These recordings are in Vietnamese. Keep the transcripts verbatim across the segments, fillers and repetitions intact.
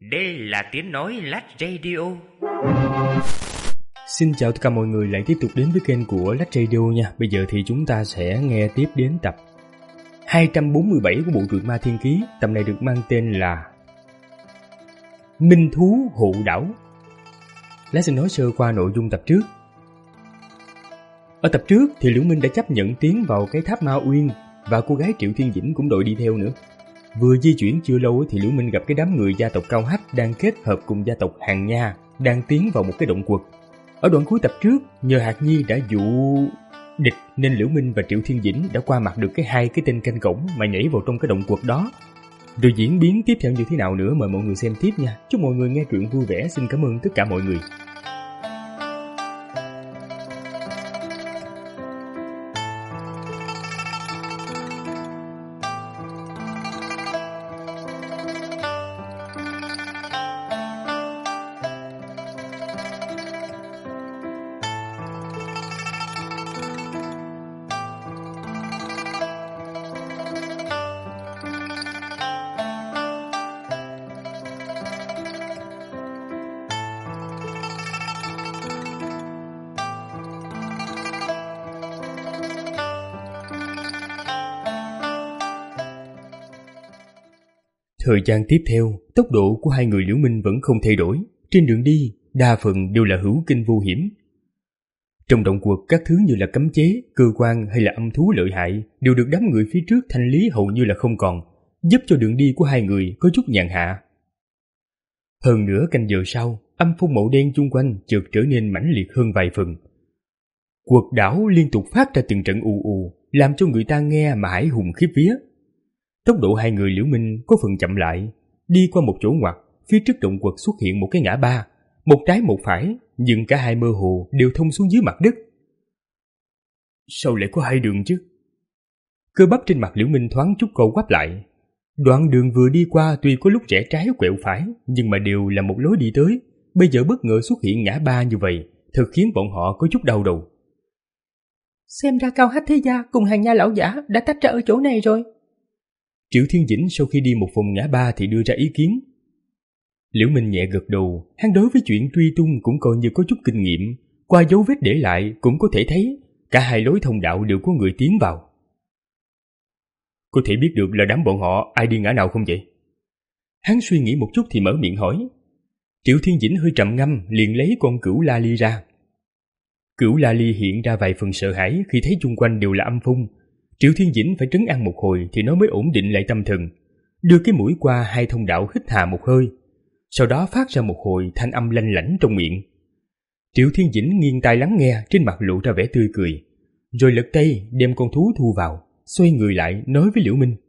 Đây là tiếng nói Lách Radio. Xin chào tất cả mọi người lại tiếp tục đến với kênh của Lách Radio nha. Bây giờ thì chúng ta sẽ nghe tiếp đến tập hai trăm bốn mươi bảy của bộ truyện Ma Thiên Ký. Tập này được mang tên là Minh Thú Hộ Đảo. Lát xin nói sơ qua nội dung tập trước. Ở tập trước thì Liễu Minh đã chấp nhận tiến vào cái tháp Ma Uyên, và cô gái Triệu Thiên Dĩnh cũng đội đi theo nữa. Vừa di chuyển chưa lâu thì Liễu Minh gặp cái đám người gia tộc Cao Hách đang kết hợp cùng gia tộc Hàng Nha, đang tiến vào một cái động quật. Ở đoạn cuối tập trước, nhờ Hạc Nhi đã dụ địch nên Liễu Minh và Triệu Thiên Dĩnh đã qua mặt được cái hai cái tên canh cổng mà nhảy vào trong cái động quật đó. Rồi diễn biến tiếp theo như thế nào nữa mời mọi người xem tiếp nha. Chúc mọi người nghe truyện vui vẻ. Xin cảm ơn tất cả mọi người. Thời gian tiếp theo, tốc độ của hai người Liễu Minh vẫn không thay đổi. Trên đường đi, đa phần đều là hữu kinh vô hiểm. Trong động quật, các thứ như là cấm chế, cơ quan hay là âm thú lợi hại đều được đám người phía trước thanh lý hầu như là không còn, giúp cho đường đi của hai người có chút nhàn hạ. Hơn nữa canh giờ sau, âm phong màu đen chung quanh chợt trở nên mãnh liệt hơn vài phần. Quật đảo liên tục phát ra từng trận ù ù, làm cho người ta nghe mà hãi hùng khiếp vía. Tốc độ hai người Liễu Minh có phần chậm lại. Đi qua một chỗ ngoặt, phía trước động quật xuất hiện một cái ngã ba, một trái một phải, nhưng cả hai mơ hồ đều thông xuống dưới mặt đất. Sao lại có hai đường chứ? Cơ bắp trên mặt Liễu Minh thoáng chút co quắp lại. Đoạn đường vừa đi qua tuy có lúc rẽ trái quẹo phải, nhưng mà đều là một lối đi tới. Bây giờ bất ngờ xuất hiện ngã ba như vậy, thật khiến bọn họ có chút đau đầu. Xem ra Cao Hách thế gia cùng Hàng Nha lão giả đã tách ra ở chỗ này rồi. Triệu Thiên Dĩnh sau khi đi một vòng ngã ba thì đưa ra ý kiến. Liễu Minh nhẹ gật đầu, hắn đối với chuyện truy tung cũng coi như có chút kinh nghiệm, qua dấu vết để lại cũng có thể thấy cả hai lối thông đạo đều có người tiến vào. Có thể biết được là đám bọn họ ai đi ngã nào không vậy? Hắn suy nghĩ một chút thì mở miệng hỏi. Triệu Thiên Dĩnh hơi trầm ngâm liền lấy con Cửu La Ly ra. Cửu La Ly hiện ra vài phần sợ hãi khi thấy chung quanh đều là âm phong. Triệu Thiên Dĩnh phải trấn an một hồi thì nó mới ổn định lại tâm thần, đưa cái mũi qua hai thông đạo hít hà một hơi, sau đó phát ra một hồi thanh âm lanh lảnh trong miệng. Triệu Thiên Dĩnh nghiêng tai lắng nghe, trên mặt lộ ra vẻ tươi cười, rồi lật tay đem con thú thu vào, xoay người lại nói với Liễu Minh.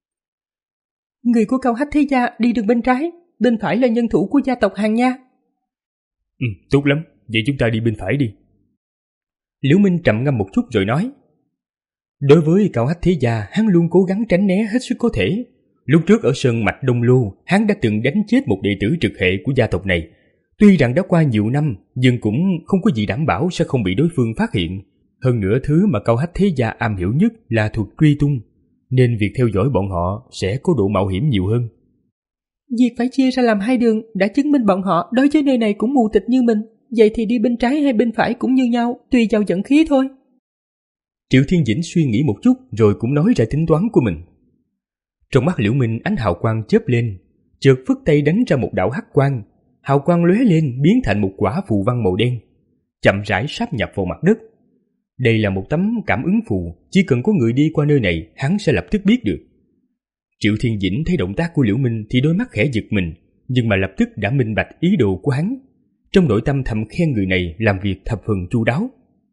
Người của Cao Hách thế gia đi đường bên trái, bên phải là nhân thủ của gia tộc Hàng Nha. Ừ, tốt lắm, vậy chúng ta đi bên phải đi. Liễu Minh trầm ngâm một chút rồi nói. Đối với Cao Hách thế gia, hắn luôn cố gắng tránh né hết sức có thể. Lúc trước ở Sơn Mạch Đông Lô, hắn đã từng đánh chết một đệ tử trực hệ của gia tộc này. Tuy rằng đã qua nhiều năm, nhưng cũng không có gì đảm bảo sẽ không bị đối phương phát hiện. Hơn nữa thứ mà Cao Hách thế gia am hiểu nhất là thuật truy tung, nên việc theo dõi bọn họ sẽ có độ mạo hiểm nhiều hơn. Việc phải chia ra làm hai đường đã chứng minh bọn họ đối với nơi này cũng mù tịch như mình. Vậy thì đi bên trái hay bên phải cũng như nhau, tùy vào vận khí thôi. Triệu Thiên Dĩnh suy nghĩ một chút rồi cũng nói ra tính toán của mình. Trong mắt Liễu Minh ánh hào quang chớp lên, chợt phất tay đánh ra một đạo hắc quang, hào quang lóe lên biến thành một quả phù văn màu đen, chậm rãi sáp nhập vào mặt đất. Đây là một tấm cảm ứng phù, chỉ cần có người đi qua nơi này, hắn sẽ lập tức biết được. Triệu Thiên Dĩnh thấy động tác của Liễu Minh thì đôi mắt khẽ giật mình, nhưng mà lập tức đã minh bạch ý đồ của hắn. Trong nội tâm thầm khen người này làm việc thập phần chu đáo.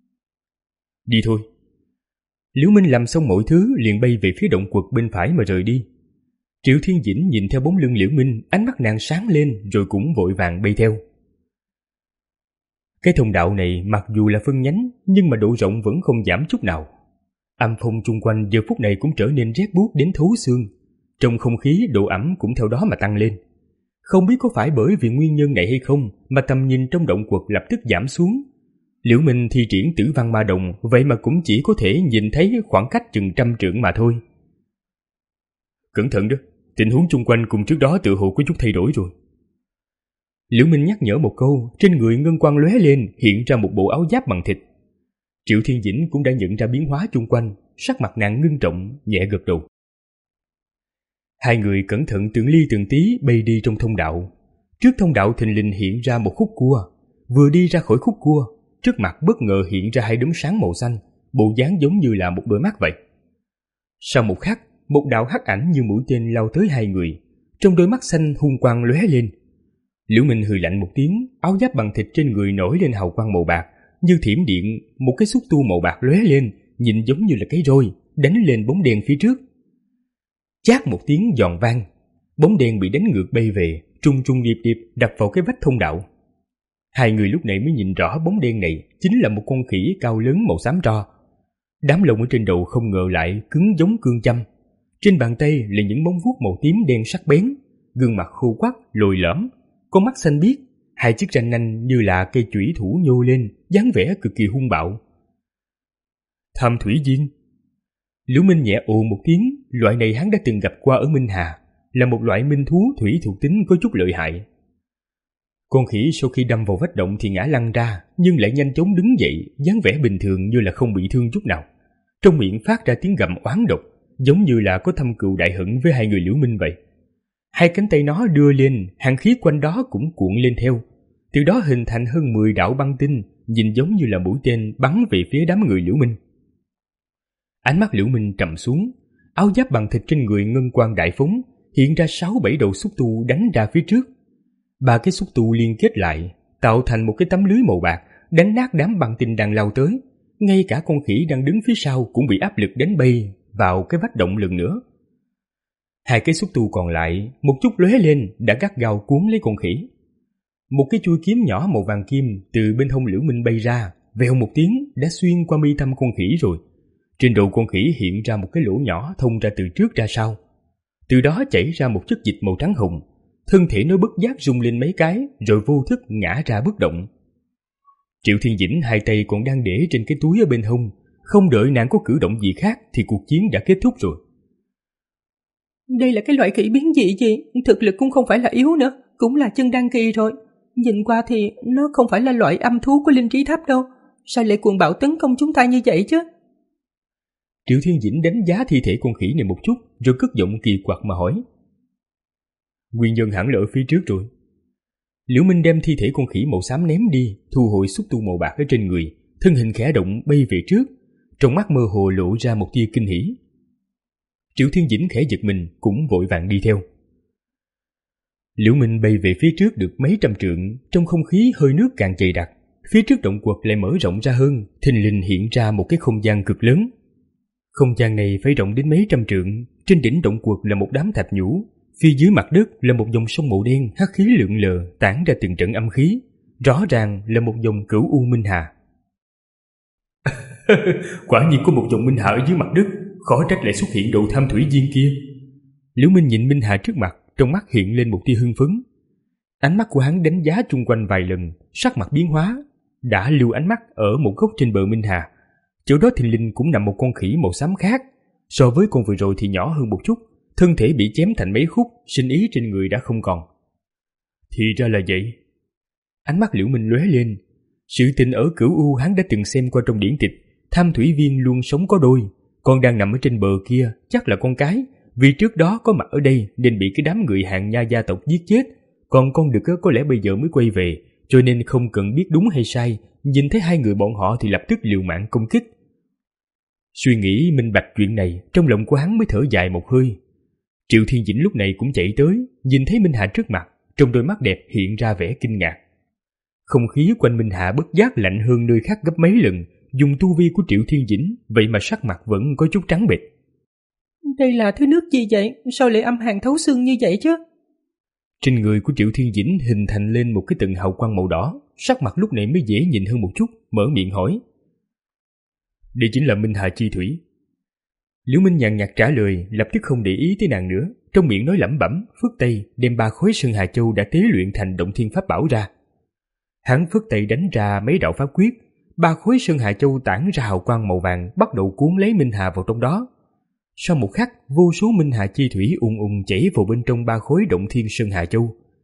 Đi thôi. Liễu Minh làm xong mọi thứ liền bay về phía động quật bên phải mà rời đi. Triệu Thiên Dĩnh nhìn theo bóng lưng Liễu Minh, ánh mắt nàng sáng lên rồi cũng vội vàng bay theo. Cái thông đạo này mặc dù là phân nhánh nhưng mà độ rộng vẫn không giảm chút nào. Âm phong chung quanh giờ phút này cũng trở nên rét buốt đến thấu xương. Trong không khí độ ẩm cũng theo đó mà tăng lên. Không biết có phải bởi vì nguyên nhân này hay không mà tầm nhìn trong động quật lập tức giảm xuống. Liễu Minh thi triển Tử Văn Ma Đồng, vậy mà cũng chỉ có thể nhìn thấy khoảng cách chừng trăm trượng mà thôi. Cẩn thận đó, tình huống chung quanh cùng trước đó tự hồ có chút thay đổi rồi. Liễu Minh nhắc nhở một câu, trên người ngân quang lóe lên, hiện ra một bộ áo giáp bằng thịt. Triệu Thiên Dĩnh cũng đã nhận ra biến hóa chung quanh, sắc mặt nàng ngưng trọng, nhẹ gật đầu. Hai người cẩn thận từng ly từng tí bay đi trong thông đạo. Trước thông đạo thình lình hiện ra một khúc cua. Vừa đi ra khỏi khúc cua, trước mặt bất ngờ hiện ra hai đốm sáng màu xanh, bộ dáng giống như là một đôi mắt vậy. Sau một khắc, một đạo hắc ảnh như mũi tên lao tới hai người, trong đôi mắt xanh hung quang lóe lên. Liễu Minh hừ lạnh một tiếng, áo giáp bằng thịt trên người nổi lên hào quang màu bạc, như thiểm điện, một cái xúc tu màu bạc lóe lên, nhìn giống như là cái roi, đánh lên bóng đen phía trước. Chát một tiếng giòn vang, bóng đen bị đánh ngược bay về, trung trung điệp điệp đập vào cái vách thông đạo. Hai người lúc này mới nhìn rõ bóng đen này chính là một con khỉ cao lớn màu xám tro. Đám lông ở trên đầu không ngờ lại cứng giống cương châm. Trên bàn tay là những móng vuốt màu tím đen sắc bén, gương mặt khô quắt, lồi lõm, con mắt xanh biếc, hai chiếc răng nanh như là cây chủy thủ nhô lên, dáng vẻ cực kỳ hung bạo. Tham thủy viên. Liễu Minh nhẹ ồ một tiếng, loại này hắn đã từng gặp qua ở Minh Hà, là một loại minh thú thủy thuộc tính có chút lợi hại. Con khỉ sau khi đâm vào vách động thì ngã lăn ra, nhưng lại nhanh chóng đứng dậy, dáng vẻ bình thường như là không bị thương chút nào. Trong miệng phát ra tiếng gầm oán độc, giống như là có thâm cừu đại hận với hai người Liễu Minh vậy. Hai cánh tay nó đưa lên, hàng khí quanh đó cũng cuộn lên theo. Từ đó hình thành hơn mười đạo băng tinh, nhìn giống như là mũi tên bắn về phía đám người Liễu Minh. Ánh mắt Liễu Minh trầm xuống, áo giáp bằng thịt trên người ngân quang đại phóng, hiện ra sáu bảy đầu xúc tu đánh ra phía trước. Ba cái xúc tu liên kết lại, tạo thành một cái tấm lưới màu bạc, đánh nát đám băng tinh đang lao tới. Ngay cả con khỉ đang đứng phía sau cũng bị áp lực đánh bay vào cái vách động lần nữa. Hai cái xúc tu còn lại, một chút lóe lên đã gắt gao cuốn lấy con khỉ. Một cái chuôi kiếm nhỏ màu vàng kim từ bên hông Liễu Minh bay ra, vèo một tiếng đã xuyên qua mi tâm con khỉ rồi. Trên đầu con khỉ hiện ra một cái lỗ nhỏ thông ra từ trước ra sau. Từ đó chảy ra một chất dịch màu trắng hồng. Thân thể nó bất giác rung lên mấy cái, rồi vô thức ngã ra bất động. Triệu Thiên Dĩnh hai tay còn đang để trên cái túi ở bên hông, không đợi nàng có cử động gì khác thì cuộc chiến đã kết thúc rồi. Đây là cái loại khỉ biến dị gì, thực lực cũng không phải là yếu nữa, cũng là chân đăng kỳ rồi. Nhìn qua thì nó không phải là loại âm thú của linh trí thấp đâu, sao lại cuồng bạo tấn công chúng ta như vậy chứ? Triệu Thiên Dĩnh đánh giá thi thể con khỉ này một chút, rồi cất giọng kỳ quặc mà hỏi. Nguyên nhân hẳn là ở phía trước rồi. Liễu Minh đem thi thể con khỉ màu xám ném đi, thu hồi xúc tu màu bạc ở trên người, thân hình khẽ động bay về trước, trong mắt mơ hồ lộ ra một tia kinh hỉ. Triệu Thiên Dĩnh khẽ giật mình cũng vội vàng đi theo. Liễu Minh bay về phía trước được mấy trăm trượng, trong không khí hơi nước càng dày đặc, phía trước động quật lại mở rộng ra hơn, thình lình hiện ra một cái không gian cực lớn. Không gian này phải rộng đến mấy trăm trượng, trên đỉnh động quật là một đám thạch nhũ, phía dưới mặt đất là một dòng sông màu đen hắc khí lượn lờ tản ra từng trận âm khí, rõ ràng là một dòng cửu u minh hà. Quả nhiên có một dòng minh hà ở dưới mặt đất, khó trách lại xuất hiện đầu tham thủy viên kia. Liễu Minh nhìn minh hà trước mặt, trong mắt hiện lên một tia hưng phấn. Ánh mắt của hắn đánh giá chung quanh vài lần, sắc mặt biến hóa, đã lưu ánh mắt ở một góc trên bờ minh hà. Chỗ đó thình lình cũng nằm một con khỉ màu xám khác, so với con vừa rồi thì nhỏ hơn một chút, thân thể bị chém thành mấy khúc, sinh ý trên người đã không còn. Thì ra là vậy. Ánh mắt Liễu Minh lóe lên. Sự tình ở Cửu U hắn đã từng xem qua trong điển tịch, tham thủy viên luôn sống có đôi, con đang nằm ở trên bờ kia chắc là con cái, vì trước đó có mặt ở đây nên bị cái đám người Hàn Nha gia tộc giết chết, còn con đực có lẽ bây giờ mới quay về, cho nên không cần biết đúng hay sai, nhìn thấy hai người bọn họ thì lập tức liều mạng công kích. Suy nghĩ minh bạch chuyện này, trong lòng của hắn mới thở dài một hơi. Triệu Thiên Dĩnh lúc này cũng chạy tới, nhìn thấy Minh Hà trước mặt, trong đôi mắt đẹp hiện ra vẻ kinh ngạc. Không khí quanh Minh Hà bất giác lạnh hơn nơi khác gấp mấy lần, dùng tu vi của Triệu Thiên Dĩnh, vậy mà sắc mặt vẫn có chút trắng bệch. Đây là thứ nước gì vậy? Sao lại âm hàn thấu xương như vậy chứ? Trên người của Triệu Thiên Dĩnh hình thành lên một cái tầng hào quang màu đỏ, sắc mặt lúc này mới dễ nhìn hơn một chút, mở miệng hỏi. Đây chính là Minh Hà chi thủy. Liễu Minh nhàn nhạt trả lời, lập tức không để ý tới nàng nữa, trong miệng nói lẩm bẩm, phất tay đem ba khối Sơn Hà Châu đã tế luyện thành động thiên pháp bảo ra. Hắn phất tay đánh ra mấy đạo pháp quyết, ba khối Sơn Hà Châu tản ra hào quang màu vàng, bắt đầu cuốn lấy Minh Hà vào trong đó. Sau một khắc, vô số Minh Hà chi thủy ùn ùn chảy vào bên trong ba khối động thiên Sơn Hà Châu,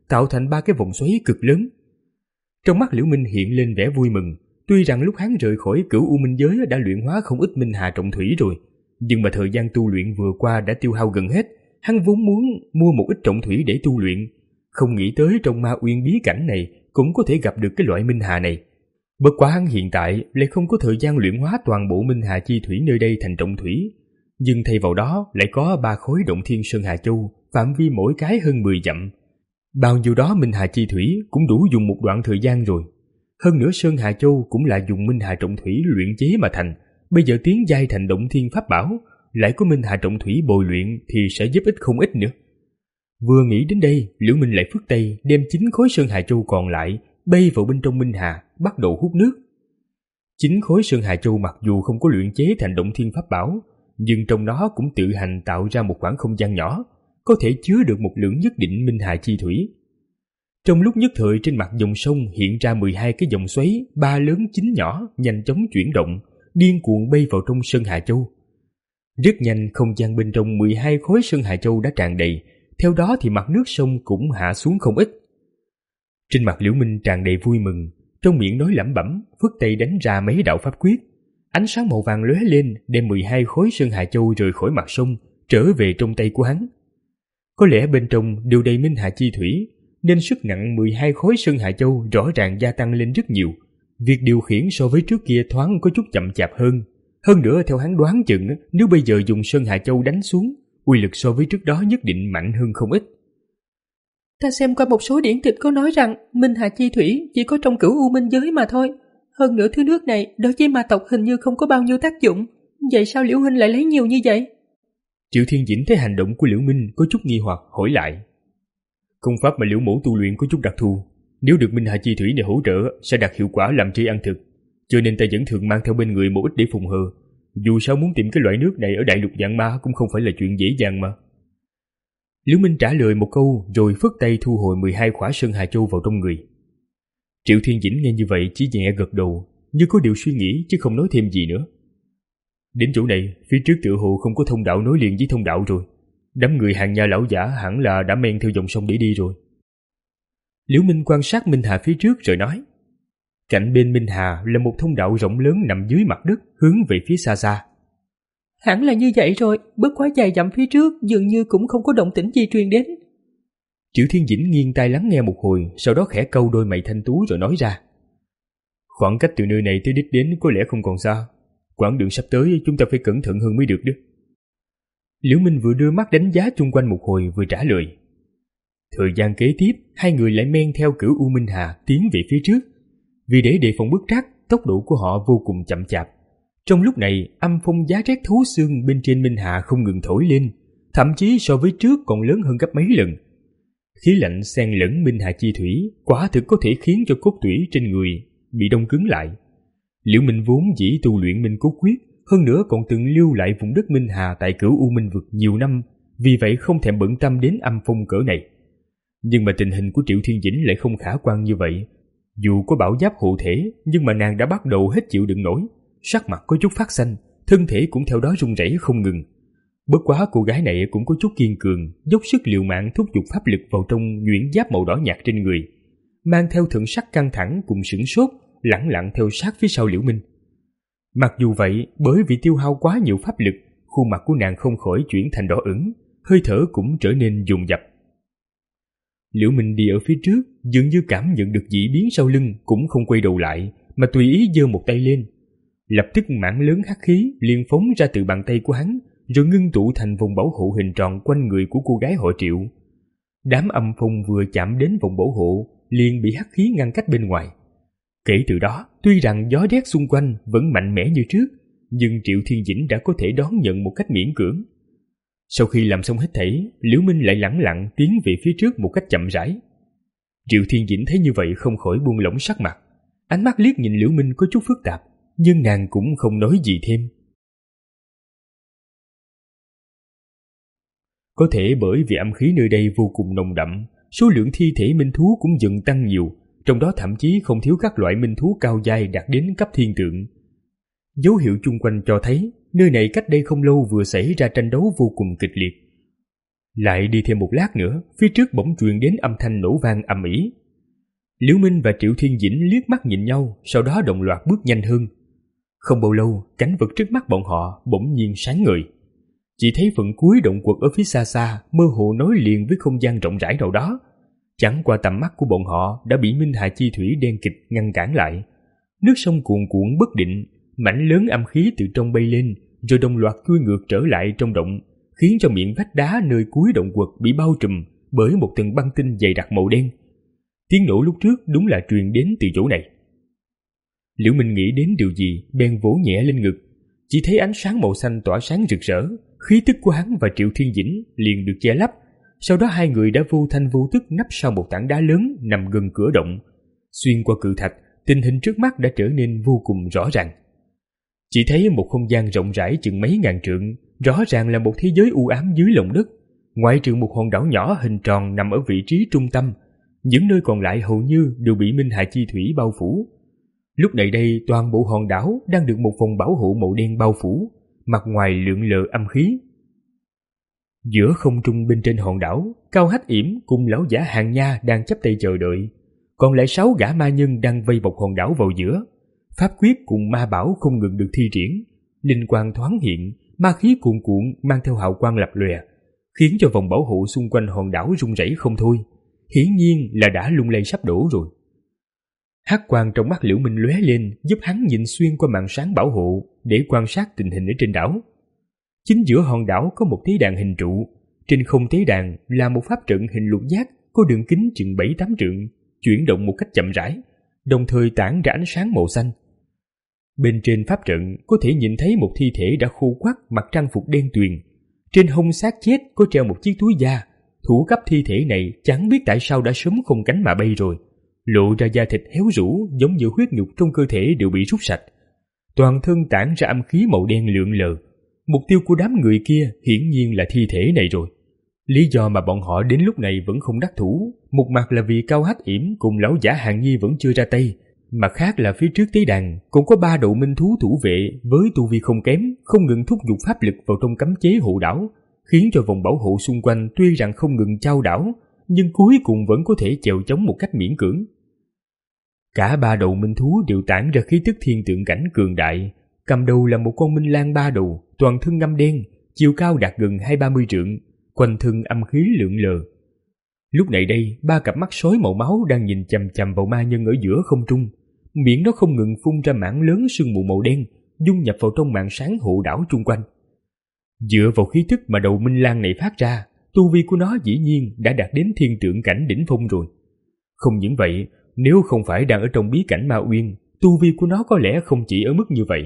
tạo thành ba cái vòng xoáy cực lớn. Trong mắt Liễu Minh hiện lên vẻ vui mừng. Tuy rằng lúc hắn rời khỏi Cửu U Minh Giới đã luyện hóa không ít minh hà trọng thủy rồi, nhưng mà thời gian tu luyện vừa qua đã tiêu hao gần hết. Hắn vốn muốn mua một ít trọng thủy để tu luyện, không nghĩ tới trong Ma Uyên bí cảnh này cũng có thể gặp được cái loại minh hà này. Bất quá hắn hiện tại lại không có thời gian luyện hóa toàn bộ minh hà chi thủy nơi đây thành trọng thủy, nhưng thay vào đó lại có ba khối Động Thiên Sơn Hà Châu, phạm vi mỗi cái hơn mười dặm. Bao nhiêu đó minh hà chi thủy cũng đủ dùng một đoạn thời gian rồi. Hơn nữa Sơn Hà Châu cũng là dùng minh hà trọng thủy luyện chế mà thành, bây giờ tiến giai thành Động Thiên Pháp Bảo, lại có minh hà trọng thủy bồi luyện thì sẽ giúp ích không ít nữa. Vừa nghĩ đến đây, Liễu Minh lại phất tay đem chín khối Sơn Hà Châu còn lại bay vào bên trong minh hà, bắt đầu hút nước. Chín khối Sơn Hà Châu mặc dù không có luyện chế thành Động Thiên Pháp Bảo, nhưng trong nó cũng tự hành tạo ra một khoảng không gian nhỏ, có thể chứa được một lượng nhất định minh hà chi thủy. Trong lúc nhất thời trên mặt dòng sông hiện ra mười hai cái dòng xoáy, ba lớn chín nhỏ nhanh chóng chuyển động, điên cuồng bay vào trong Sơn Hà Châu. Rất nhanh không gian bên trong mười hai khối Sơn Hà Châu đã tràn đầy, theo đó thì mặt nước sông cũng hạ xuống không ít. Trên mặt Liễu Minh tràn đầy vui mừng, trong miệng nói lẩm bẩm, phất tay đánh ra mấy đạo pháp quyết. Ánh sáng màu vàng lóe lên, đem mười hai khối Sơn Hà Châu rời khỏi mặt sông, trở về trong tay của hắn. Có lẽ bên trong đều đầy minh hà chi thủy, nên sức nặng mười hai khối Sơn Hà Châu rõ ràng gia tăng lên rất nhiều. Việc điều khiển so với trước kia thoáng có chút chậm chạp hơn. Hơn nữa theo hắn đoán chừng, nếu bây giờ dùng Sơn Hà Châu đánh xuống, uy lực so với trước đó nhất định mạnh hơn không ít. Ta xem qua một số điển tịch có nói rằng minh hà chi thủy chỉ có trong Cửu U Minh Giới mà thôi. Hơn nữa thứ nước này đối với ma tộc hình như không có bao nhiêu tác dụng. Vậy sao Liễu huynh lại lấy nhiều như vậy? Triệu Thiên Dĩnh thấy hành động của Liễu Minh có chút nghi hoặc, hỏi lại. Công pháp mà Liễu mẫu tu luyện có chút đặc thù, nếu được minh hà chi thủy để hỗ trợ sẽ đạt hiệu quả làm tri ăn thực, cho nên ta vẫn thường mang theo bên người một ít để phùng hờ. Dù sao muốn tìm cái loại nước này ở đại lục Vạn Ma cũng không phải là chuyện dễ dàng mà. Liễu Minh trả lời một câu rồi phất tay thu hồi mười hai khỏa Sơn Hà Châu vào trong người. Triệu Thiên Dĩnh nghe như vậy chỉ nhẹ gật đầu, như có điều suy nghĩ chứ không nói thêm gì nữa. Đến chỗ này, phía trước tựa hồ không có thông đạo nối liền với thông đạo rồi. Đám người hàng nhà lão giả hẳn là đã men theo dòng sông để đi rồi. Liễu Minh quan sát Minh Hà phía trước rồi nói. Cạnh bên Minh Hà là một thông đạo rộng lớn nằm dưới mặt đất hướng về phía xa xa. Hẳn là như vậy rồi, bất quá dài dặm phía trước dường như cũng không có động tĩnh gì truyền đến. Triệu Thiên Dĩnh nghiêng tai lắng nghe một hồi, sau đó khẽ câu đôi mày thanh tú rồi nói ra. Khoảng cách từ nơi này tới đích đến có lẽ không còn xa. Quãng đường sắp tới chúng ta phải cẩn thận hơn mới được đó. Liễu Minh vừa đưa mắt đánh giá chung quanh một hồi vừa trả lời. Thời gian kế tiếp, hai người lại men theo Cửu U Minh Hà tiến về phía trước. Vì để đề phòng bất trắc, tốc độ của họ vô cùng chậm chạp. Trong lúc này, âm phong giá rét thấu xương bên trên Minh Hà không ngừng thổi lên, thậm chí so với trước còn lớn hơn gấp mấy lần. Khí lạnh xen lẫn Minh Hà chi thủy quả thực có thể khiến cho cốt tủy trên người bị đông cứng lại. Liễu Minh vốn chỉ tu luyện Minh Cốt Quyết, hơn nữa còn từng lưu lại vùng đất Minh Hà tại Cửu U Minh vực nhiều năm, vì vậy không thèm bận tâm đến âm phong cỡ này. Nhưng mà tình hình của Triệu Thiên Dĩnh lại không khả quan như vậy. Dù có bảo giáp hộ thể, nhưng mà nàng đã bắt đầu hết chịu đựng nổi, sắc mặt có chút phát xanh, thân thể cũng theo đó run rẩy không ngừng. Bất quá cô gái này cũng có chút kiên cường, dốc sức liều mạng thúc giục pháp lực vào trong nhuyễn giáp màu đỏ nhạt trên người, mang theo thần sắc căng thẳng cùng sửng sốt, lẳng lặng theo sát phía sau Liễu Minh. Mặc dù vậy, bởi vì tiêu hao quá nhiều pháp lực, khuôn mặt của nàng không khỏi chuyển thành đỏ ửng, hơi thở cũng trở nên dồn dập. Liễu Minh đi ở phía trước, dường như cảm nhận được dị biến sau lưng, cũng không quay đầu lại, mà tùy ý giơ một tay lên. Lập tức mảng lớn hắc khí liền phóng ra từ bàn tay của hắn, rồi ngưng tụ thành vòng bảo hộ hình tròn quanh người của cô gái họ Triệu. Đám âm phong vừa chạm đến vòng bảo hộ, liền bị hắc khí ngăn cách bên ngoài. Kể từ đó, tuy rằng gió rét xung quanh vẫn mạnh mẽ như trước, nhưng Triệu Thiên Dĩnh đã có thể đón nhận một cách miễn cưỡng. Sau khi làm xong hết thảy, Liễu Minh lại lẳng lặng tiến về phía trước một cách chậm rãi. Triệu Thiên Dĩnh thấy như vậy không khỏi buông lỏng sắc mặt, ánh mắt liếc nhìn Liễu Minh có chút phức tạp, nhưng nàng cũng không nói gì thêm. Có thể bởi vì âm khí nơi đây vô cùng nồng đậm, số lượng thi thể minh thú cũng dần tăng nhiều, trong đó thậm chí không thiếu các loại minh thú cao giai đạt đến cấp thiên tượng. Dấu hiệu chung quanh cho thấy nơi này cách đây không lâu vừa xảy ra tranh đấu vô cùng kịch liệt. Lại đi thêm một lát nữa, phía trước bỗng truyền đến âm thanh nổ vang ầm ĩ. Liễu Minh và Triệu Thiên Dĩnh liếc mắt nhìn nhau, sau đó đồng loạt bước nhanh hơn. Không bao lâu, cảnh vật trước mắt bọn họ bỗng nhiên sáng ngời. Chỉ thấy phần cuối động quật ở phía xa xa mơ hồ nối liền với không gian rộng rãi nào đó. Chẳng qua tầm mắt của bọn họ đã bị Minh Hà Chi Thủy đen kịt ngăn cản lại. Nước sông cuồn cuộn bất định, mảnh lớn âm khí từ trong bay lên, rồi đồng loạt chui ngược trở lại trong động, khiến cho miệng vách đá nơi cuối động quật bị bao trùm bởi một tầng băng tinh dày đặc màu đen. Tiếng nổ lúc trước đúng là truyền đến từ chỗ này. Liễu Minh nghĩ đến điều gì, bèn vỗ nhẹ lên ngực. Chỉ thấy ánh sáng màu xanh tỏa sáng rực rỡ, khí tức của hắn và Triệu Thiên Dĩnh liền được che lấp. Sau đó hai người đã vô thanh vô tức nấp sau một tảng đá lớn nằm gần cửa động. Xuyên qua cự thạch, tình hình trước mắt đã trở nên vô cùng rõ ràng. Chỉ thấy một không gian rộng rãi chừng mấy ngàn trượng, rõ ràng là một thế giới u ám dưới lòng đất. Ngoại trừ một hòn đảo nhỏ hình tròn nằm ở vị trí trung tâm, những nơi còn lại hầu như đều bị Minh Hà Chi Thủy bao phủ. Lúc này đây, toàn bộ hòn đảo đang được một vòng bảo hộ màu đen bao phủ, mặt ngoài lượn lờ âm khí. Giữa không trung bên trên hòn đảo, Cao Hách Yểm cùng lão giả Hàng Nha đang chắp tay chờ đợi, còn lại sáu gã ma nhân đang vây bọc hòn đảo vào giữa. Pháp quyết cùng ma bảo không ngừng được thi triển, linh quang thoáng hiện, ma khí cuồn cuộn mang theo hào quang lập lòe, khiến cho vòng bảo hộ xung quanh hòn đảo rung rẩy không thôi. Hiển nhiên là đã lung lay sắp đổ rồi. Hắc quang trong mắt Liễu Minh lóe lên, giúp hắn nhìn xuyên qua màn sáng bảo hộ để quan sát tình hình ở trên đảo. Chính giữa hòn đảo có một tế đàn hình trụ, trên không tế đàn là một pháp trận hình lục giác có đường kính chừng bảy tám trượng, chuyển động một cách chậm rãi, đồng thời tản ra ánh sáng màu xanh. Bên trên pháp trận có thể nhìn thấy một thi thể đã khô quắt mặc trang phục đen tuyền. Trên hông xác chết có treo một chiếc túi da. Thủ cấp thi thể này chẳng biết tại sao đã sớm không cánh mà bay rồi, lộ ra da thịt héo rũ giống như huyết nhục trong cơ thể đều bị rút sạch. Toàn thân tản ra âm khí màu đen lượn lờ. Mục tiêu của đám người kia hiển nhiên là thi thể này rồi. Lý do mà bọn họ đến lúc này vẫn không đắc thủ, một mặt là vì Cao Hách Yểm cùng lão giả Hàng Nhi vẫn chưa ra tay, mặt khác là phía trước tế đàn cũng có ba đầu minh thú thủ vệ với tu vi không kém, không ngừng thúc giục pháp lực vào trong cấm chế hộ đảo, khiến cho vòng bảo hộ xung quanh tuy rằng không ngừng chao đảo, nhưng cuối cùng vẫn có thể chèo chống một cách miễn cưỡng. Cả ba đầu minh thú đều tản ra khí tức thiên tượng cảnh cường đại. Cầm đầu là một con minh lang ba đầu, toàn thân ngăm đen, chiều cao đạt gần hai ba mươi trượng, quanh thân âm khí lượn lờ. Lúc này đây, ba cặp mắt sói màu máu đang nhìn chằm chằm vào ma nhân ở giữa không trung, miệng nó không ngừng phun ra mảng lớn sương mù màu đen, dung nhập vào trong màn sáng hộ đảo chung quanh. Dựa vào khí tức mà đầu minh lang này phát ra, tu vi của nó dĩ nhiên đã đạt đến thiên tượng cảnh đỉnh phong rồi. Không những vậy, nếu không phải đang ở trong bí cảnh Ma Uyên, tu vi của nó có lẽ không chỉ ở mức như vậy.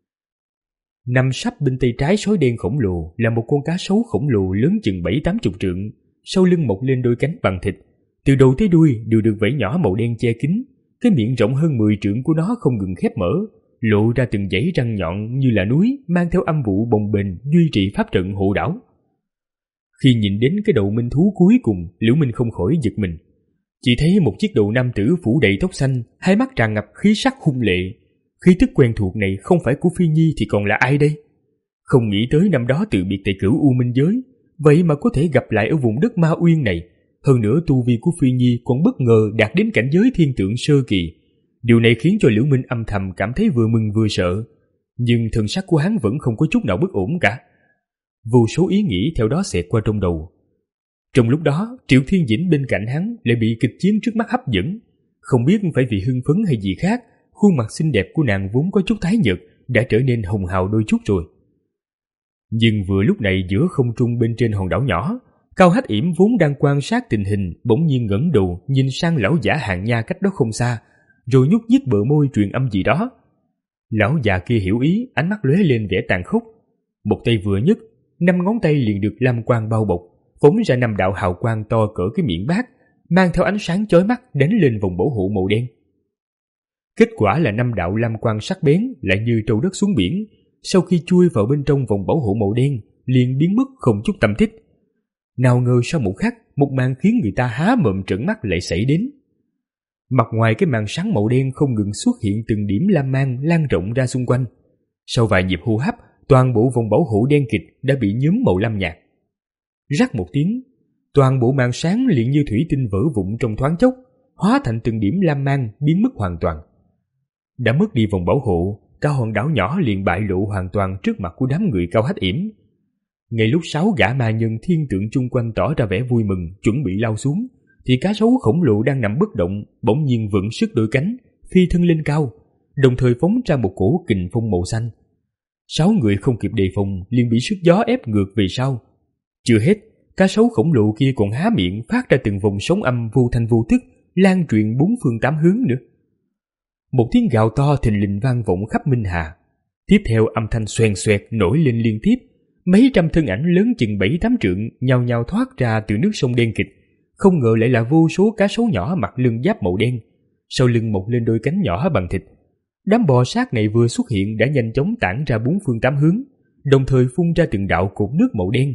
Nằm sắp bên tay trái sói đen khổng lồ là một con cá sấu khổng lồ lớn chừng bảy tám chục trượng, sau lưng mọc lên đôi cánh bằng thịt, từ đầu tới đuôi đều được vảy nhỏ màu đen che kín. Cái miệng rộng hơn mười trượng của nó không ngừng khép mở, lộ ra từng dãy răng nhọn như là núi, mang theo âm vụ bồng bềnh duy trì pháp trận hộ đảo. Khi nhìn đến cái đầu minh thú cuối cùng, Liễu Minh không khỏi giật mình. Chỉ thấy một chiếc đầu nam tử phủ đầy tóc xanh, hai mắt tràn ngập khí sắc hung lệ. Khí tức quen thuộc này không phải của Phi Nhi thì còn là ai đây? Không nghĩ tới năm đó từ biệt tại Cửu U Minh Giới, vậy mà có thể gặp lại ở vùng đất Ma Uyên này. Hơn nữa tu vi của Phi Nhi còn bất ngờ đạt đến cảnh giới thiên tượng sơ kỳ. Điều này khiến cho Liễu Minh âm thầm cảm thấy vừa mừng vừa sợ. Nhưng thần sắc của hắn vẫn không có chút nào bất ổn cả. Vô số ý nghĩ theo đó xẹt qua trong đầu. Trong lúc đó, Triệu Thiên Dĩnh bên cạnh hắn lại bị kịch chiến trước mắt hấp dẫn. Không biết phải vì hưng phấn hay gì khác, khuôn mặt xinh đẹp của nàng vốn có chút tái nhợt đã trở nên hồng hào đôi chút rồi. Nhưng vừa lúc này giữa không trung bên trên hòn đảo nhỏ, Cao Hách Yểm vốn đang quan sát tình hình bỗng nhiên ngẩng đầu nhìn sang lão giả Hàng Nha cách đó không xa, rồi nhúc nhích bờ môi truyền âm gì đó. Lão già kia hiểu ý, ánh mắt lóe lên vẻ tàn khốc. Một tay vừa nhấc, năm ngón tay liền được lam quang bao bọc, phóng ra năm đạo hào quang to cỡ cái miệng bát, mang theo ánh sáng chói mắt đánh lên vòng bảo hộ màu đen. Kết quả là năm đạo lam quang sắc bén lại như trâu đất xuống biển, sau khi chui vào bên trong vòng bảo hộ màu đen liền biến mất không chút tăm tích. Nào ngờ sau một khắc, một màn khiến người ta há mồm trợn mắt lại xảy đến. Mặt ngoài cái màn sáng màu đen không ngừng xuất hiện từng điểm lam mang lan rộng ra xung quanh. Sau vài nhịp hô hấp, toàn bộ vòng bảo hộ đen kịt đã bị nhuốm màu lam nhạt. Rắc một tiếng, Toàn bộ màn sáng liền như thủy tinh vỡ vụn trong thoáng chốc, hóa thành từng điểm lam mang biến mất hoàn toàn. Đã mất đi vòng bảo hộ, cả hòn đảo nhỏ liền bại lộ hoàn toàn trước mặt của đám người Cao Hách Yểm. Ngay lúc sáu gã ma nhân thiên tượng chung quanh tỏ ra vẻ vui mừng, chuẩn bị lao xuống, thì cá sấu khổng lồ đang nằm bất động bỗng nhiên vững sức đôi cánh, phi thân lên cao, đồng thời phóng ra một cổ kình phong màu xanh. Sáu người không kịp đề phòng liền bị sức gió ép ngược về sau. Chưa hết, cá sấu khổng lồ kia còn há miệng phát ra từng vòng sóng âm vô thanh vô tức, lan truyền bốn phương tám hướng nữa. Một tiếng gào to thình lình vang vọng khắp Minh Hà. Tiếp theo âm thanh xoèn xoẹt nổi lên liên tiếp, mấy trăm thân ảnh lớn chừng bảy tám trượng nhao nhao thoát ra từ nước sông đen kịt. Không ngờ lại là vô số cá sấu nhỏ mặc lưng giáp màu đen, sau lưng mọc lên đôi cánh nhỏ bằng thịt. Đám bò sát này vừa xuất hiện đã nhanh chóng tản ra bốn phương tám hướng, đồng thời phun ra từng đạo cột nước màu đen.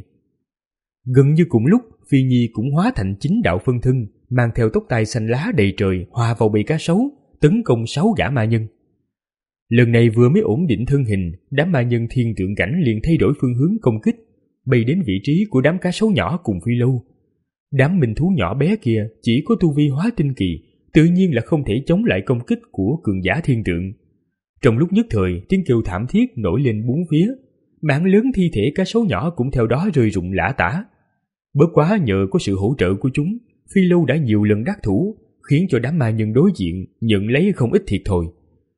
Gần như cùng lúc, Phi Nhi cũng hóa thành chín đạo phân thân, mang theo tóc tai xanh lá đầy trời hòa vào bầy cá sấu, tấn công sáu gã ma nhân. Lần này vừa mới ổn định thân hình, đám ma nhân thiên tượng cảnh liền thay đổi phương hướng công kích, bay đến vị trí của đám cá sấu nhỏ cùng Phi Lâu. Đám minh thú nhỏ bé kia chỉ có tu vi hóa tinh kỳ, tự nhiên là không thể chống lại công kích của cường giả thiên tượng. Trong lúc nhất thời, tiếng kêu thảm thiết nổi lên bốn phía, mảng lớn thi thể cá sấu nhỏ cũng theo đó rơi rụng lả tả. Bất quá nhờ có sự hỗ trợ của chúng, Phi Lâu đã nhiều lần đắc thủ, khiến cho đám ma nhân đối diện nhận lấy không ít thiệt thòi.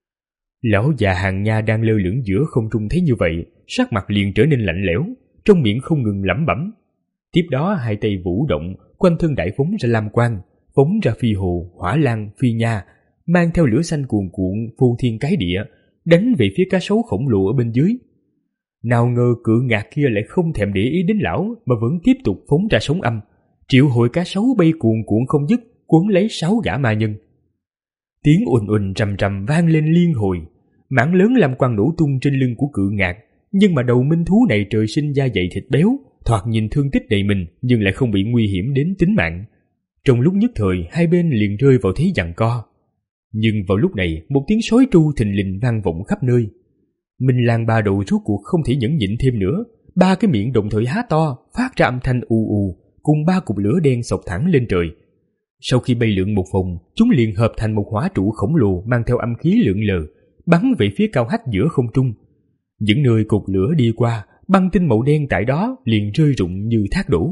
Lão già Hàng Nha đang lơ lửng giữa không trung thấy như vậy, sắc mặt liền trở nên lạnh lẽo, trong miệng không ngừng lẩm bẩm. Tiếp đó hai tay vũ động, quanh thân đại phóng ra lam quang, phóng ra phi hồ, hỏa lan, phi nha, mang theo lửa xanh cuồn cuộn phô thiên cái địa, đánh về phía cá sấu khổng lồ ở bên dưới. Nào ngờ cự ngạc kia lại không thèm để ý đến lão mà vẫn tiếp tục phóng ra sóng âm, triệu hồi cá sấu bay cuồn cuộn không dứt, cuốn lấy sáu gã ma nhân. Tiếng ùn ùn trầm trầm vang lên liên hồi, mảng lớn lam quang nổ tung trên lưng của cự ngạc, nhưng mà đầu minh thú này trời sinh da dày thịt béo, thoạt nhìn thương tích đầy mình nhưng lại không bị nguy hiểm đến tính mạng. Trong lúc nhất thời hai bên liền rơi vào thế giằng co. Nhưng vào lúc này một tiếng sói tru thình lình vang vọng khắp nơi. Minh Lang ba đầu rốt cuộc không thể nhẫn nhịn thêm nữa, ba cái miệng đồng thời há to, phát ra âm thanh ù ù, cùng ba cục lửa đen xộc thẳng lên trời. Sau khi bay lượn một vòng, chúng liền hợp thành một hỏa trụ khổng lồ mang theo âm khí lượn lờ, bắn về phía Cao Hách giữa không trung. Những nơi cột lửa đi qua, băng tinh màu đen tại đó liền rơi rụng như thác đổ.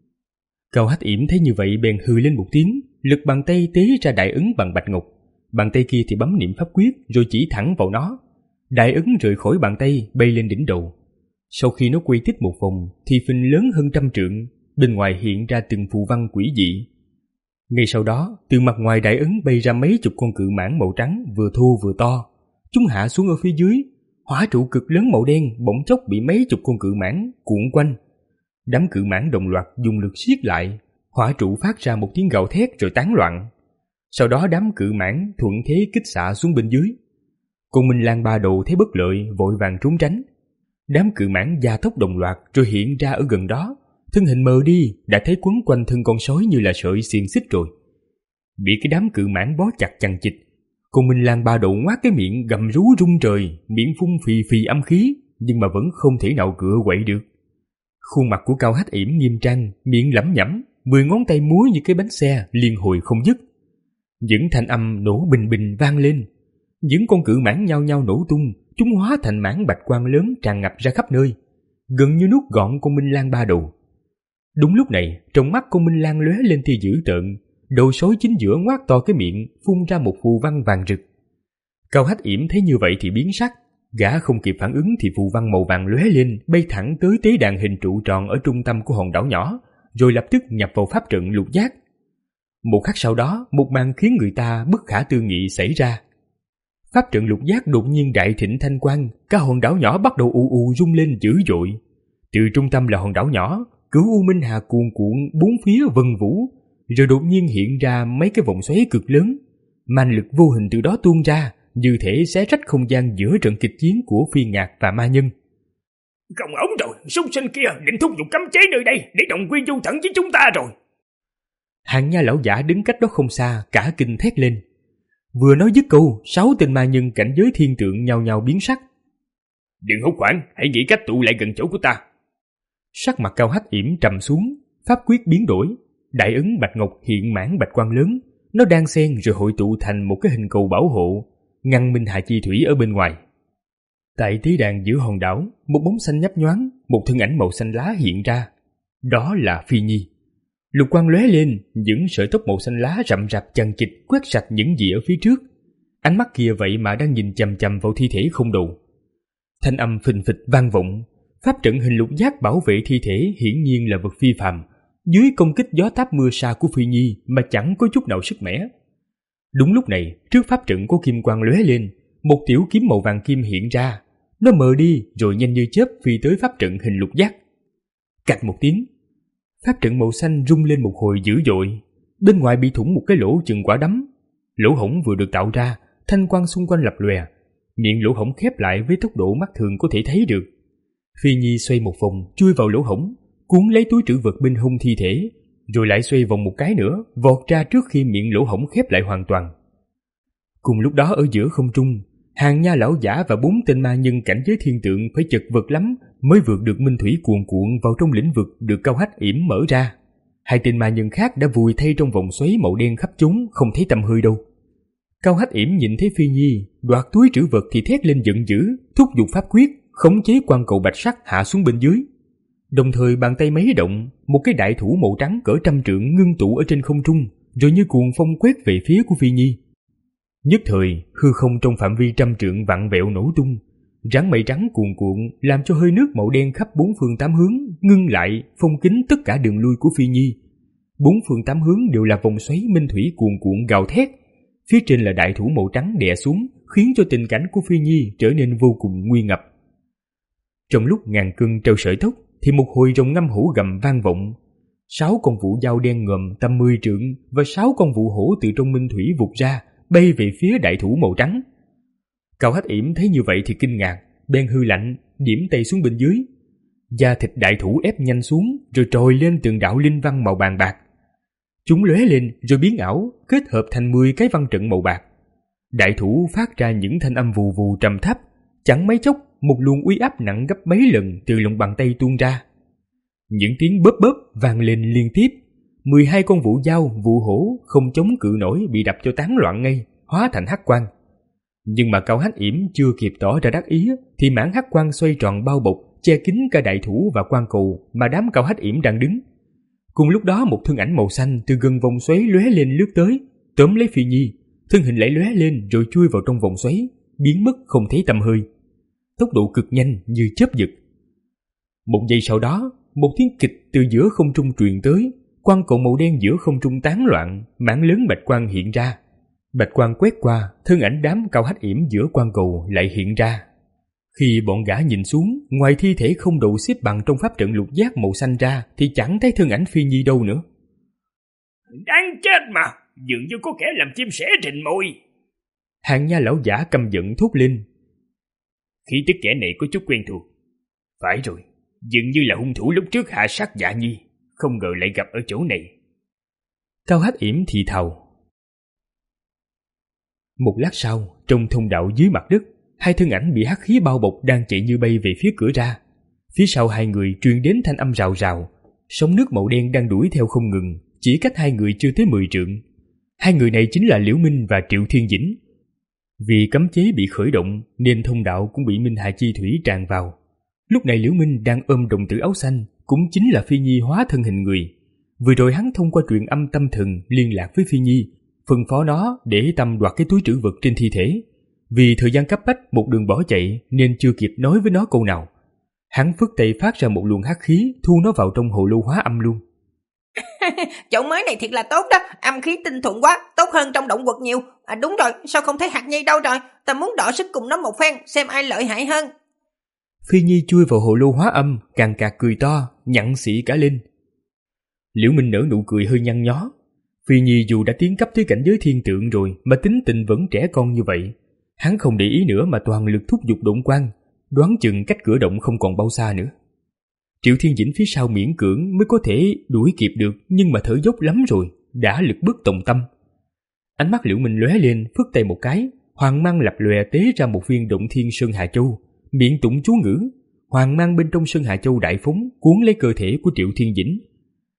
Cao Hách Yểm thấy như vậy bèn hừ lên một tiếng, lực bàn tay tế ra đại ấn bằng bạch ngọc, bàn tay kia thì bấm niệm pháp quyết rồi chỉ thẳng vào nó. Đại ấn rời khỏi bàn tay bay lên đỉnh đầu. Sau khi nó quay tít một vòng thì phình lớn hơn trăm trượng, bên ngoài hiện ra từng phù văn quỷ dị. Ngay sau đó, từ mặt ngoài đại ấn bay ra mấy chục con cự mãng màu trắng vừa thô vừa to. Chúng hạ xuống ở phía dưới, hỏa trụ cực lớn màu đen bỗng chốc bị mấy chục con cự mãng cuộn quanh. Đám cự mãng đồng loạt dùng lực siết lại, hỏa trụ phát ra một tiếng gào thét rồi tán loạn. Sau đó đám cự mãng thuận thế kích xạ xuống bên dưới. Con Minh Lang ba đầu thấy bất lợi vội vàng trốn tránh. Đám cự mãng gia tốc đồng loạt rồi hiện ra ở gần đó, thân hình mờ đi đã thấy quấn quanh thân con sói như là sợi xiềng xích rồi. Bị cái đám cự mãng bó chặt chằng chịt, con Minh Lang ba đầu ngoác cái miệng gầm rú rung trời, miệng phun phì phì âm khí, nhưng mà vẫn không thể nào cựa quậy được. Khuôn mặt của Cao Hách Yểm nghiêm trang, miệng lẩm nhẩm, mười ngón tay múa như cái bánh xe liên hồi không dứt. Những thanh âm nổ bình bình vang lên. Những con cự mãng nhao nhao nổ tung, chúng hóa thành mảng bạch quang lớn tràn ngập ra khắp nơi, gần như nuốt gọn con Minh Lang ba đầu. Đúng lúc này, trong mắt con Minh Lang lóe lên tia dữ tợn, đầu sói chính giữa ngoác to cái miệng, phun ra một phù văn vàng rực. Cao Hách Yểm thấy như vậy thì biến sắc, gã không kịp phản ứng thì phù văn màu vàng lóe lên, bay thẳng tới tế đàn hình trụ tròn ở trung tâm của hòn đảo nhỏ, rồi lập tức nhập vào pháp trận lục giác. Một khắc sau đó, một màn khiến người ta bất khả tư nghị xảy ra. Pháp trận lục giác đột nhiên đại thịnh thanh quang, cả hòn đảo nhỏ bắt đầu ù ù rung lên dữ dội. Từ trung tâm là hòn đảo nhỏ, cửu u minh hà cuồn cuộn bốn phía vân vũ, rồi đột nhiên hiện ra mấy cái vòng xoáy cực lớn, man lực vô hình từ đó tuôn ra, như thể xé rách không gian giữa trận kịch chiến của Phi Ngạc và ma nhân. Không ổn rồi, súc sinh kia định thúc giục cấm chế nơi đây để đồng quy vô thận với chúng ta rồi. Hàng Nha lão giả đứng cách đó không xa, cả kinh thét lên. Vừa nói dứt câu, sáu tên ma nhân cảnh giới thiên tượng nhao nhao biến sắc. Đừng hốt hoảng, hãy nghĩ cách tụ lại gần chỗ của ta. Sắc mặt Cao Hách Yểm trầm xuống, pháp quyết biến đổi, đại ấn bạch ngọc hiện mãn bạch quang lớn, nó đan xen rồi hội tụ thành một cái hình cầu bảo hộ, ngăn Minh Hà Chi Thủy ở bên ngoài. Tại tế đàn giữa hòn đảo, một bóng xanh nhấp nhoáng, một thân ảnh màu xanh lá hiện ra. Đó là Phi Nhi. Lục quang lóe lên, những sợi tóc màu xanh lá rậm rạp chằng chịt quét sạch những gì ở phía trước. Ánh mắt kia vậy mà đang nhìn chằm chằm vào thi thể không đầu. Thanh âm phình phịch vang vọng, pháp trận hình lục giác bảo vệ thi thể hiển nhiên là vật phi phàm, dưới công kích gió táp mưa sa của Phi Nhi mà chẳng có chút nào sức mẻ. Đúng lúc này, trước pháp trận có kim quang lóe lên, một tiểu kiếm màu vàng kim hiện ra, nó mờ đi rồi nhanh như chớp phi tới pháp trận hình lục giác. Cạch một tiếng, pháp trận màu xanh rung lên một hồi dữ dội, bên ngoài bị thủng một cái lỗ chừng quả đấm. Lỗ hổng vừa được tạo ra, thanh quang xung quanh lập lòe, miệng lỗ hổng khép lại với tốc độ mắt thường có thể thấy được. Phi Nhi xoay một vòng chui vào lỗ hổng, cuốn lấy túi trữ vật bên hông thi thể, rồi lại xoay vòng một cái nữa, vọt ra trước khi miệng lỗ hổng khép lại hoàn toàn. Cùng lúc đó ở giữa không trung, Hàng Nha lão giả và bốn tên ma nhân cảnh giới thiên tượng phải chật vật lắm mới vượt được minh thủy cuồn cuộn vào trong lĩnh vực được Cao Hách yểm mở ra. Hai tên ma nhân khác đã vùi thay trong vòng xoáy màu đen khắp chúng, không thấy tăm hơi đâu. Cao Hách yểm nhìn thấy Phi Nhi đoạt túi trữ vật thì thét lên giận dữ, thúc giục pháp quyết khống chế quan cầu bạch sắc hạ xuống bên dưới. Đồng thời bàn tay mấy động, một cái đại thủ màu trắng cỡ trăm trượng ngưng tụ ở trên không trung, rồi như cuồng phong quét về phía của Phi Nhi. Nhất thời, hư không trong phạm vi trăm trượng vặn vẹo nổ tung, rắn mây trắng cuồn cuộn làm cho hơi nước màu đen khắp bốn phương tám hướng ngưng lại, phong kín tất cả đường lui của Phi Nhi. Bốn phương tám hướng đều là vòng xoáy minh thủy cuồn cuộn gào thét, phía trên là đại thủ màu trắng đè xuống, khiến cho tình cảnh của Phi Nhi trở nên vô cùng nguy ngập. Trong lúc ngàn cân treo sợi tóc, thì một hồi rồng ngâm hổ gầm vang vọng. Sáu con vũ dao đen ngòm tầm mười trượng và sáu con vũ hổ từ trong minh thủy vụt ra, bay về phía đại thủ màu trắng. Cao Hách yểm thấy như vậy thì kinh ngạc, bèn hư lạnh, điểm tay xuống bên dưới. Da thịt đại thủ ép nhanh xuống, rồi trồi lên từng đạo linh văn màu vàng bạc. Chúng lóe lên rồi biến ảo, kết hợp thành mười cái văn trận màu bạc. Đại thủ phát ra những thanh âm vù vù trầm thấp, chẳng mấy chốc một luồng uy áp nặng gấp mấy lần từ lòng bàn tay tuôn ra. Những tiếng bóp bóp vang lên liên tiếp. Mười hai con vũ dao, vũ hổ không chống cự nổi bị đập cho tán loạn ngay, hóa thành hắc quang. Nhưng mà Cao Hách yểm chưa kịp tỏ ra đắc ý thì mảng hắc quang xoay tròn bao bọc, che kín cả đại thủ và quan cầu mà đám Cao Hách yểm đang đứng. Cùng lúc đó một thân ảnh màu xanh từ gần vòng xoáy lóe lên lướt tới, tóm lấy Phi Nhi, thân hình lại lóe lên rồi chui vào trong vòng xoáy, biến mất không thấy tăm hơi. Tốc độ cực nhanh như chớp giật. Một giây sau đó, một tiếng kịch từ giữa không trung truyền tới, quang cầu màu đen giữa không trung tán loạn, mảng lớn bạch quang hiện ra. Bạch quang quét qua, thân ảnh đám Cao Hách yểm giữa quang cầu lại hiện ra. Khi bọn gã nhìn xuống, ngoài thi thể không đầu xếp bằng trong pháp trận lục giác màu xanh ra thì chẳng thấy thân ảnh Phi Nhi đâu nữa. Đáng chết mà, dường như có kẻ làm chim sẻ rình mồi. Hàng Nha lão giả căm giận thốt lên. Khí tức kẻ này có chút quen thuộc. Phải rồi, dường như là hung thủ lúc trước hạ sát Dạ Nhi, không ngờ lại gặp ở chỗ này. Cao Hách yểm thì thào. Một lát sau, trong thông đạo dưới mặt đất, hai thân ảnh bị hắc khí bao bọc đang chạy như bay về phía cửa ra. Phía sau hai người truyền đến thanh âm rào rào, sóng nước màu đen đang đuổi theo không ngừng, chỉ cách hai người chưa tới mười trượng. Hai người này chính là Liễu Minh và Triệu Thiên Dĩnh. Vì cấm chế bị khởi động nên thông đạo cũng bị Minh Hà Chi Thủy tràn vào. Lúc này Liễu Minh đang ôm đồng tử áo xanh, cũng chính là Phi Nhi hóa thân hình người. Vừa rồi hắn thông qua truyền âm tâm thần liên lạc với Phi Nhi, phân phó nó để tâm đoạt cái túi trữ vật trên thi thể. Vì thời gian cấp bách một đường bỏ chạy nên chưa kịp nói với nó câu nào. Hắn phất tay phát ra một luồng hắc khí thu nó vào trong hồ lô hóa âm luôn. Chỗ mới này thiệt là tốt đó, âm khí tinh thuận quá, tốt hơn trong động quật nhiều. À đúng rồi, sao không thấy Hạt Nhi đâu rồi? Ta muốn đọ sức cùng nó một phen, xem ai lợi hại hơn. Phi Nhi chui vào hồ lô hóa âm, càng cạc cười to, nhặn xỉ cả lên. Liễu Minh nở nụ cười hơi nhăn nhó. Phi Nhi dù đã tiến cấp tới cảnh giới thiên tượng rồi mà tính tình vẫn trẻ con như vậy. Hắn không để ý nữa mà toàn lực thúc giục động quan, đoán chừng cách cửa động không còn bao xa nữa. Triệu Thiên Dĩnh phía sau miễn cưỡng mới có thể đuổi kịp được, nhưng mà thở dốc lắm rồi, đã lực bất tòng tâm. Ánh mắt Liễu Minh lóe lên, phất tay một cái, hoàng mang lập lòe tế ra một viên động thiên sơn hà châu, miệng tụng chú ngữ, hoàng mang bên trong sơn hà châu đại phóng cuốn lấy cơ thể của Triệu Thiên Dĩnh.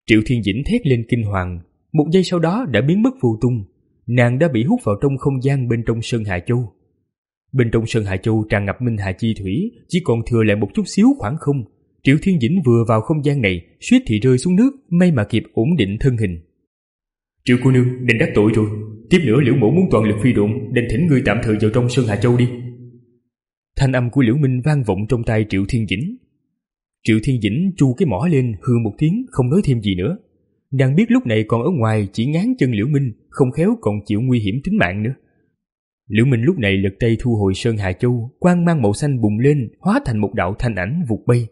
Triệu Thiên Dĩnh thét lên kinh hoàng, một giây sau đó đã biến mất vô tung. Nàng đã bị hút vào trong không gian bên trong Sơn Hà Châu. Bên trong Sơn Hà Châu tràn ngập minh hà chi thủy, chỉ còn thừa lại một chút xíu khoảng không. Triệu Thiên Dĩnh vừa vào không gian này, suýt thì rơi xuống nước, may mà kịp ổn định thân hình. Triệu cô nương, định đắc tội rồi. Tiếp nữa Liễu mẫu muốn toàn lực phi độn, định thỉnh ngươi tạm thời vào trong Sơn Hà Châu đi. Thanh âm của Liễu Minh vang vọng trong tai Triệu Thiên Dĩnh. Triệu Thiên Dĩnh chu cái mỏ lên, hừ một tiếng, không nói thêm gì nữa. Nàng biết lúc này còn ở ngoài chỉ ngán chân Liễu Minh, không khéo còn chịu nguy hiểm tính mạng nữa. Liễu Minh lúc này lật tay thu hồi Sơn Hà Châu, quang mang màu xanh bùng lên, hóa thành một đạo thanh ảnh vụt bay.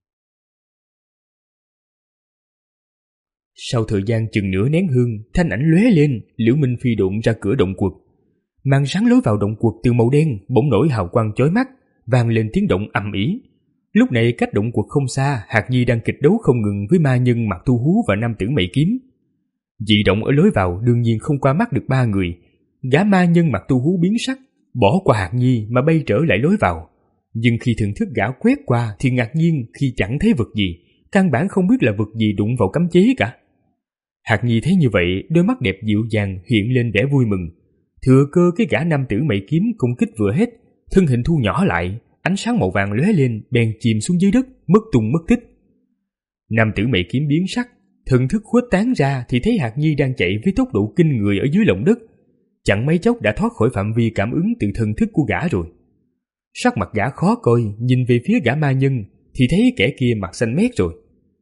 Sau thời gian chừng nửa nén hương, thanh ảnh lóe lên, Liễu Minh phi độn ra cửa động quật. Màn sáng lối vào động quật từ màu đen bỗng nổi hào quang chói mắt, vang lên tiếng động ầm ĩ. Lúc này cách động quật không xa, Hạc Nhi đang kịch đấu không ngừng với ma nhân Mặc Tu Hú và nam tử Mày Kiếm. Dị động ở lối vào đương nhiên không qua mắt được ba người. Gã ma nhân Mặc Tu Hú biến sắc, bỏ qua Hạc Nhi mà bay trở lại lối vào. Nhưng khi thưởng thức gã quét qua thì ngạc nhiên khi chẳng thấy vật gì, căn bản không biết là vật gì đụng vào cấm chế cả. Hạc Nhi thấy như vậy, đôi mắt đẹp dịu dàng hiện lên vẻ vui mừng. Thừa cơ cái gã nam tử Mày Kiếm công kích vừa hết, thân hình thu nhỏ lại, ánh sáng màu vàng lóe lên, bèn chìm xuống dưới đất, mất tung mất tích. Nam tử Mày Kiếm biến sắc, thần thức khuếch tán ra thì thấy Hạc Nhi đang chạy với tốc độ kinh người ở dưới lòng đất, chẳng mấy chốc đã thoát khỏi phạm vi cảm ứng từ thần thức của gã rồi. Sắc mặt gã khó coi, nhìn về phía gã ma nhân thì thấy kẻ kia mặt xanh mét rồi.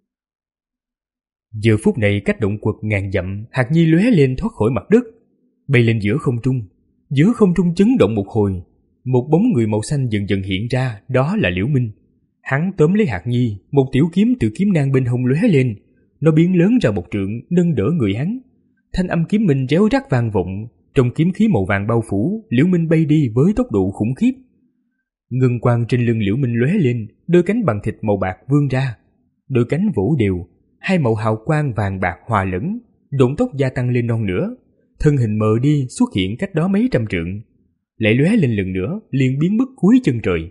Giờ phút này cách động quật ngàn dặm, Hạc Nhi lóe lên thoát khỏi mặt đất, bay lên giữa không trung. Giữa không trung chấn động một hồi, một bóng người màu xanh dần dần hiện ra, đó là Liễu Minh. Hắn tóm lấy Hạc Nhi, một tiểu kiếm từ kiếm nang bên hông lóe lên, nó biến lớn ra một trượng, nâng đỡ người hắn. Thanh âm kiếm minh réo rắt vang vọng, trong kiếm khí màu vàng bao phủ, Liễu Minh bay đi với tốc độ khủng khiếp. Ngân quang trên lưng Liễu Minh lóe lên, đôi cánh bằng thịt màu bạc vươn ra, đôi cánh vỗ đều, hai màu hào quang vàng bạc hòa lẫn, độn tốc gia tăng lên non nữa, thân hình mờ đi xuất hiện cách đó mấy trăm trượng, lại lóe lên lần nữa, liền biến mất cuối chân trời.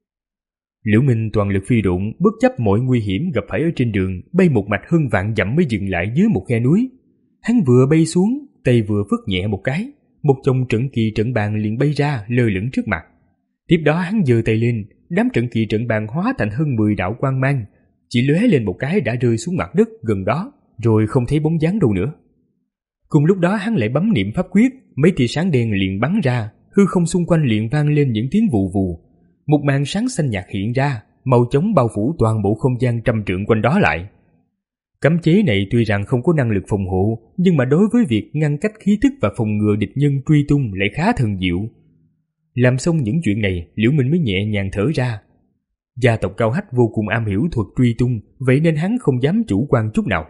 Liễu Minh toàn lực phi độn, bất chấp mọi nguy hiểm gặp phải ở trên đường, bay một mạch hơn vạn dặm mới dừng lại dưới một khe núi. Hắn vừa bay xuống, tay vừa phất nhẹ một cái, một chồng trận kỳ trận bàn liền bay ra lơ lửng trước mặt. Tiếp đó hắn giơ tay lên, đám trận kỳ trận bàn hóa thành hơn mười đạo quang mang, chỉ lóe lên một cái đã rơi xuống mặt đất gần đó, rồi không thấy bóng dáng đâu nữa. Cùng lúc đó hắn lại bấm niệm pháp quyết, mấy tia sáng đen liền bắn ra, hư không xung quanh liền vang lên những tiếng vù vù. Một màn sáng xanh nhạt hiện ra, màu chóng bao phủ toàn bộ không gian trăm trượng quanh đó lại. Cấm chế này tuy rằng không có năng lực phòng hộ, nhưng mà đối với việc ngăn cách khí tức và phòng ngừa địch nhân truy tung lại khá thần diệu. Làm xong những chuyện này, Liễu Minh mới nhẹ nhàng thở ra. Gia tộc Cao Hách vô cùng am hiểu thuật truy tung, vậy nên hắn không dám chủ quan chút nào.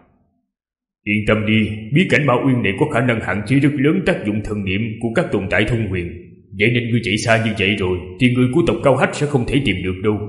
Yên tâm đi, bí cảnh Ma Uyên này có khả năng hạn chế rất lớn tác dụng thần niệm của các tồn tại thông huyền. Vậy nên ngươi chạy xa như vậy rồi thì người của tộc Cao Hách sẽ không thể tìm được đâu.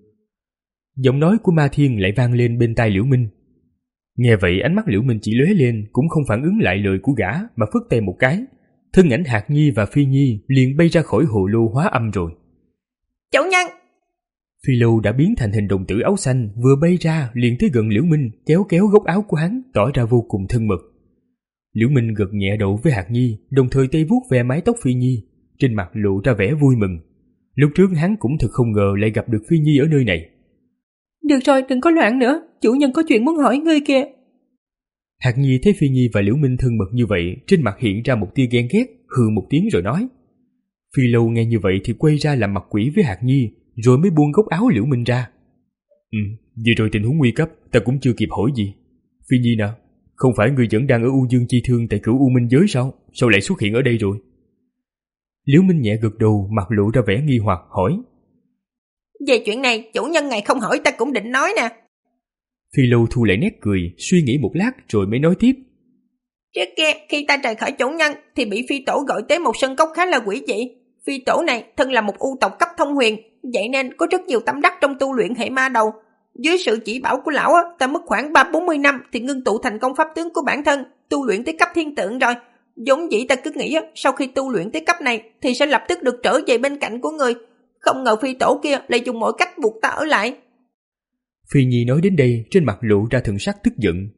Giọng nói của Ma Thiên lại vang lên bên tai Liễu Minh. Nghe vậy ánh mắt Liễu Minh chỉ lóe lên, cũng không phản ứng lại lời của gã mà phất tay một cái. Thân ảnh Hạc Nhi và Phi Nhi liền bay ra khỏi hồ lô hóa âm rồi. Chủ nhân! Phi Lâu đã biến thành hình đồng tử áo xanh, vừa bay ra liền tới gần Liễu Minh, kéo kéo góc áo của hắn, tỏ ra vô cùng thân mật. Liễu Minh gật nhẹ đầu với Hạc Nhi, đồng thời tay vuốt ve mái tóc Phi Nhi, trên mặt lộ ra vẻ vui mừng. Lúc trước hắn cũng thật không ngờ lại gặp được Phi Nhi ở nơi này. Được rồi, đừng có loạn nữa, chủ nhân có chuyện muốn hỏi ngươi kìa. Hạc Nhi thấy Phi Nhi và Liễu Minh thân mật như vậy, trên mặt hiện ra một tia ghen ghét, hừ một tiếng rồi nói. Phi Lâu nghe như vậy thì quay ra làm mặt quỷ với Hạc Nhi, rồi mới buông góc áo Liễu Minh ra. Ừ, vừa rồi tình huống nguy cấp, ta cũng chưa kịp hỏi gì. Phi Nhi nào, không phải ngươi vẫn đang ở U Dương Chi Thương tại cửu U Minh giới sao? Sao lại xuất hiện ở đây rồi? Liễu Minh nhẹ gật đầu, mặt lộ ra vẻ nghi hoặc hỏi. Về chuyện này, chủ nhân ngài không hỏi ta cũng định nói nè. Phi Lâu thu lại nét cười, suy nghĩ một lát rồi mới nói tiếp. Trước kia, khi ta rời khỏi chủ nhân thì bị phi tổ gọi tới một sân cốc khá là quỷ dị. Phi tổ này thân là một u tộc cấp thông huyền, vậy nên có rất nhiều tâm đắc trong tu luyện hệ ma đầu. Dưới sự chỉ bảo của lão, ta mất khoảng ba bốn mươi năm thì ngưng tụ thành công pháp tướng của bản thân, tu luyện tới cấp thiên tượng rồi. Giống dĩ ta cứ nghĩ sau khi tu luyện tới cấp này thì sẽ lập tức được trở về bên cạnh của người. Không ngờ phi tổ kia lại dùng mọi cách buộc ta ở lại. Phi Nhi nói đến đây, trên mặt lộ ra thần sắc tức giận.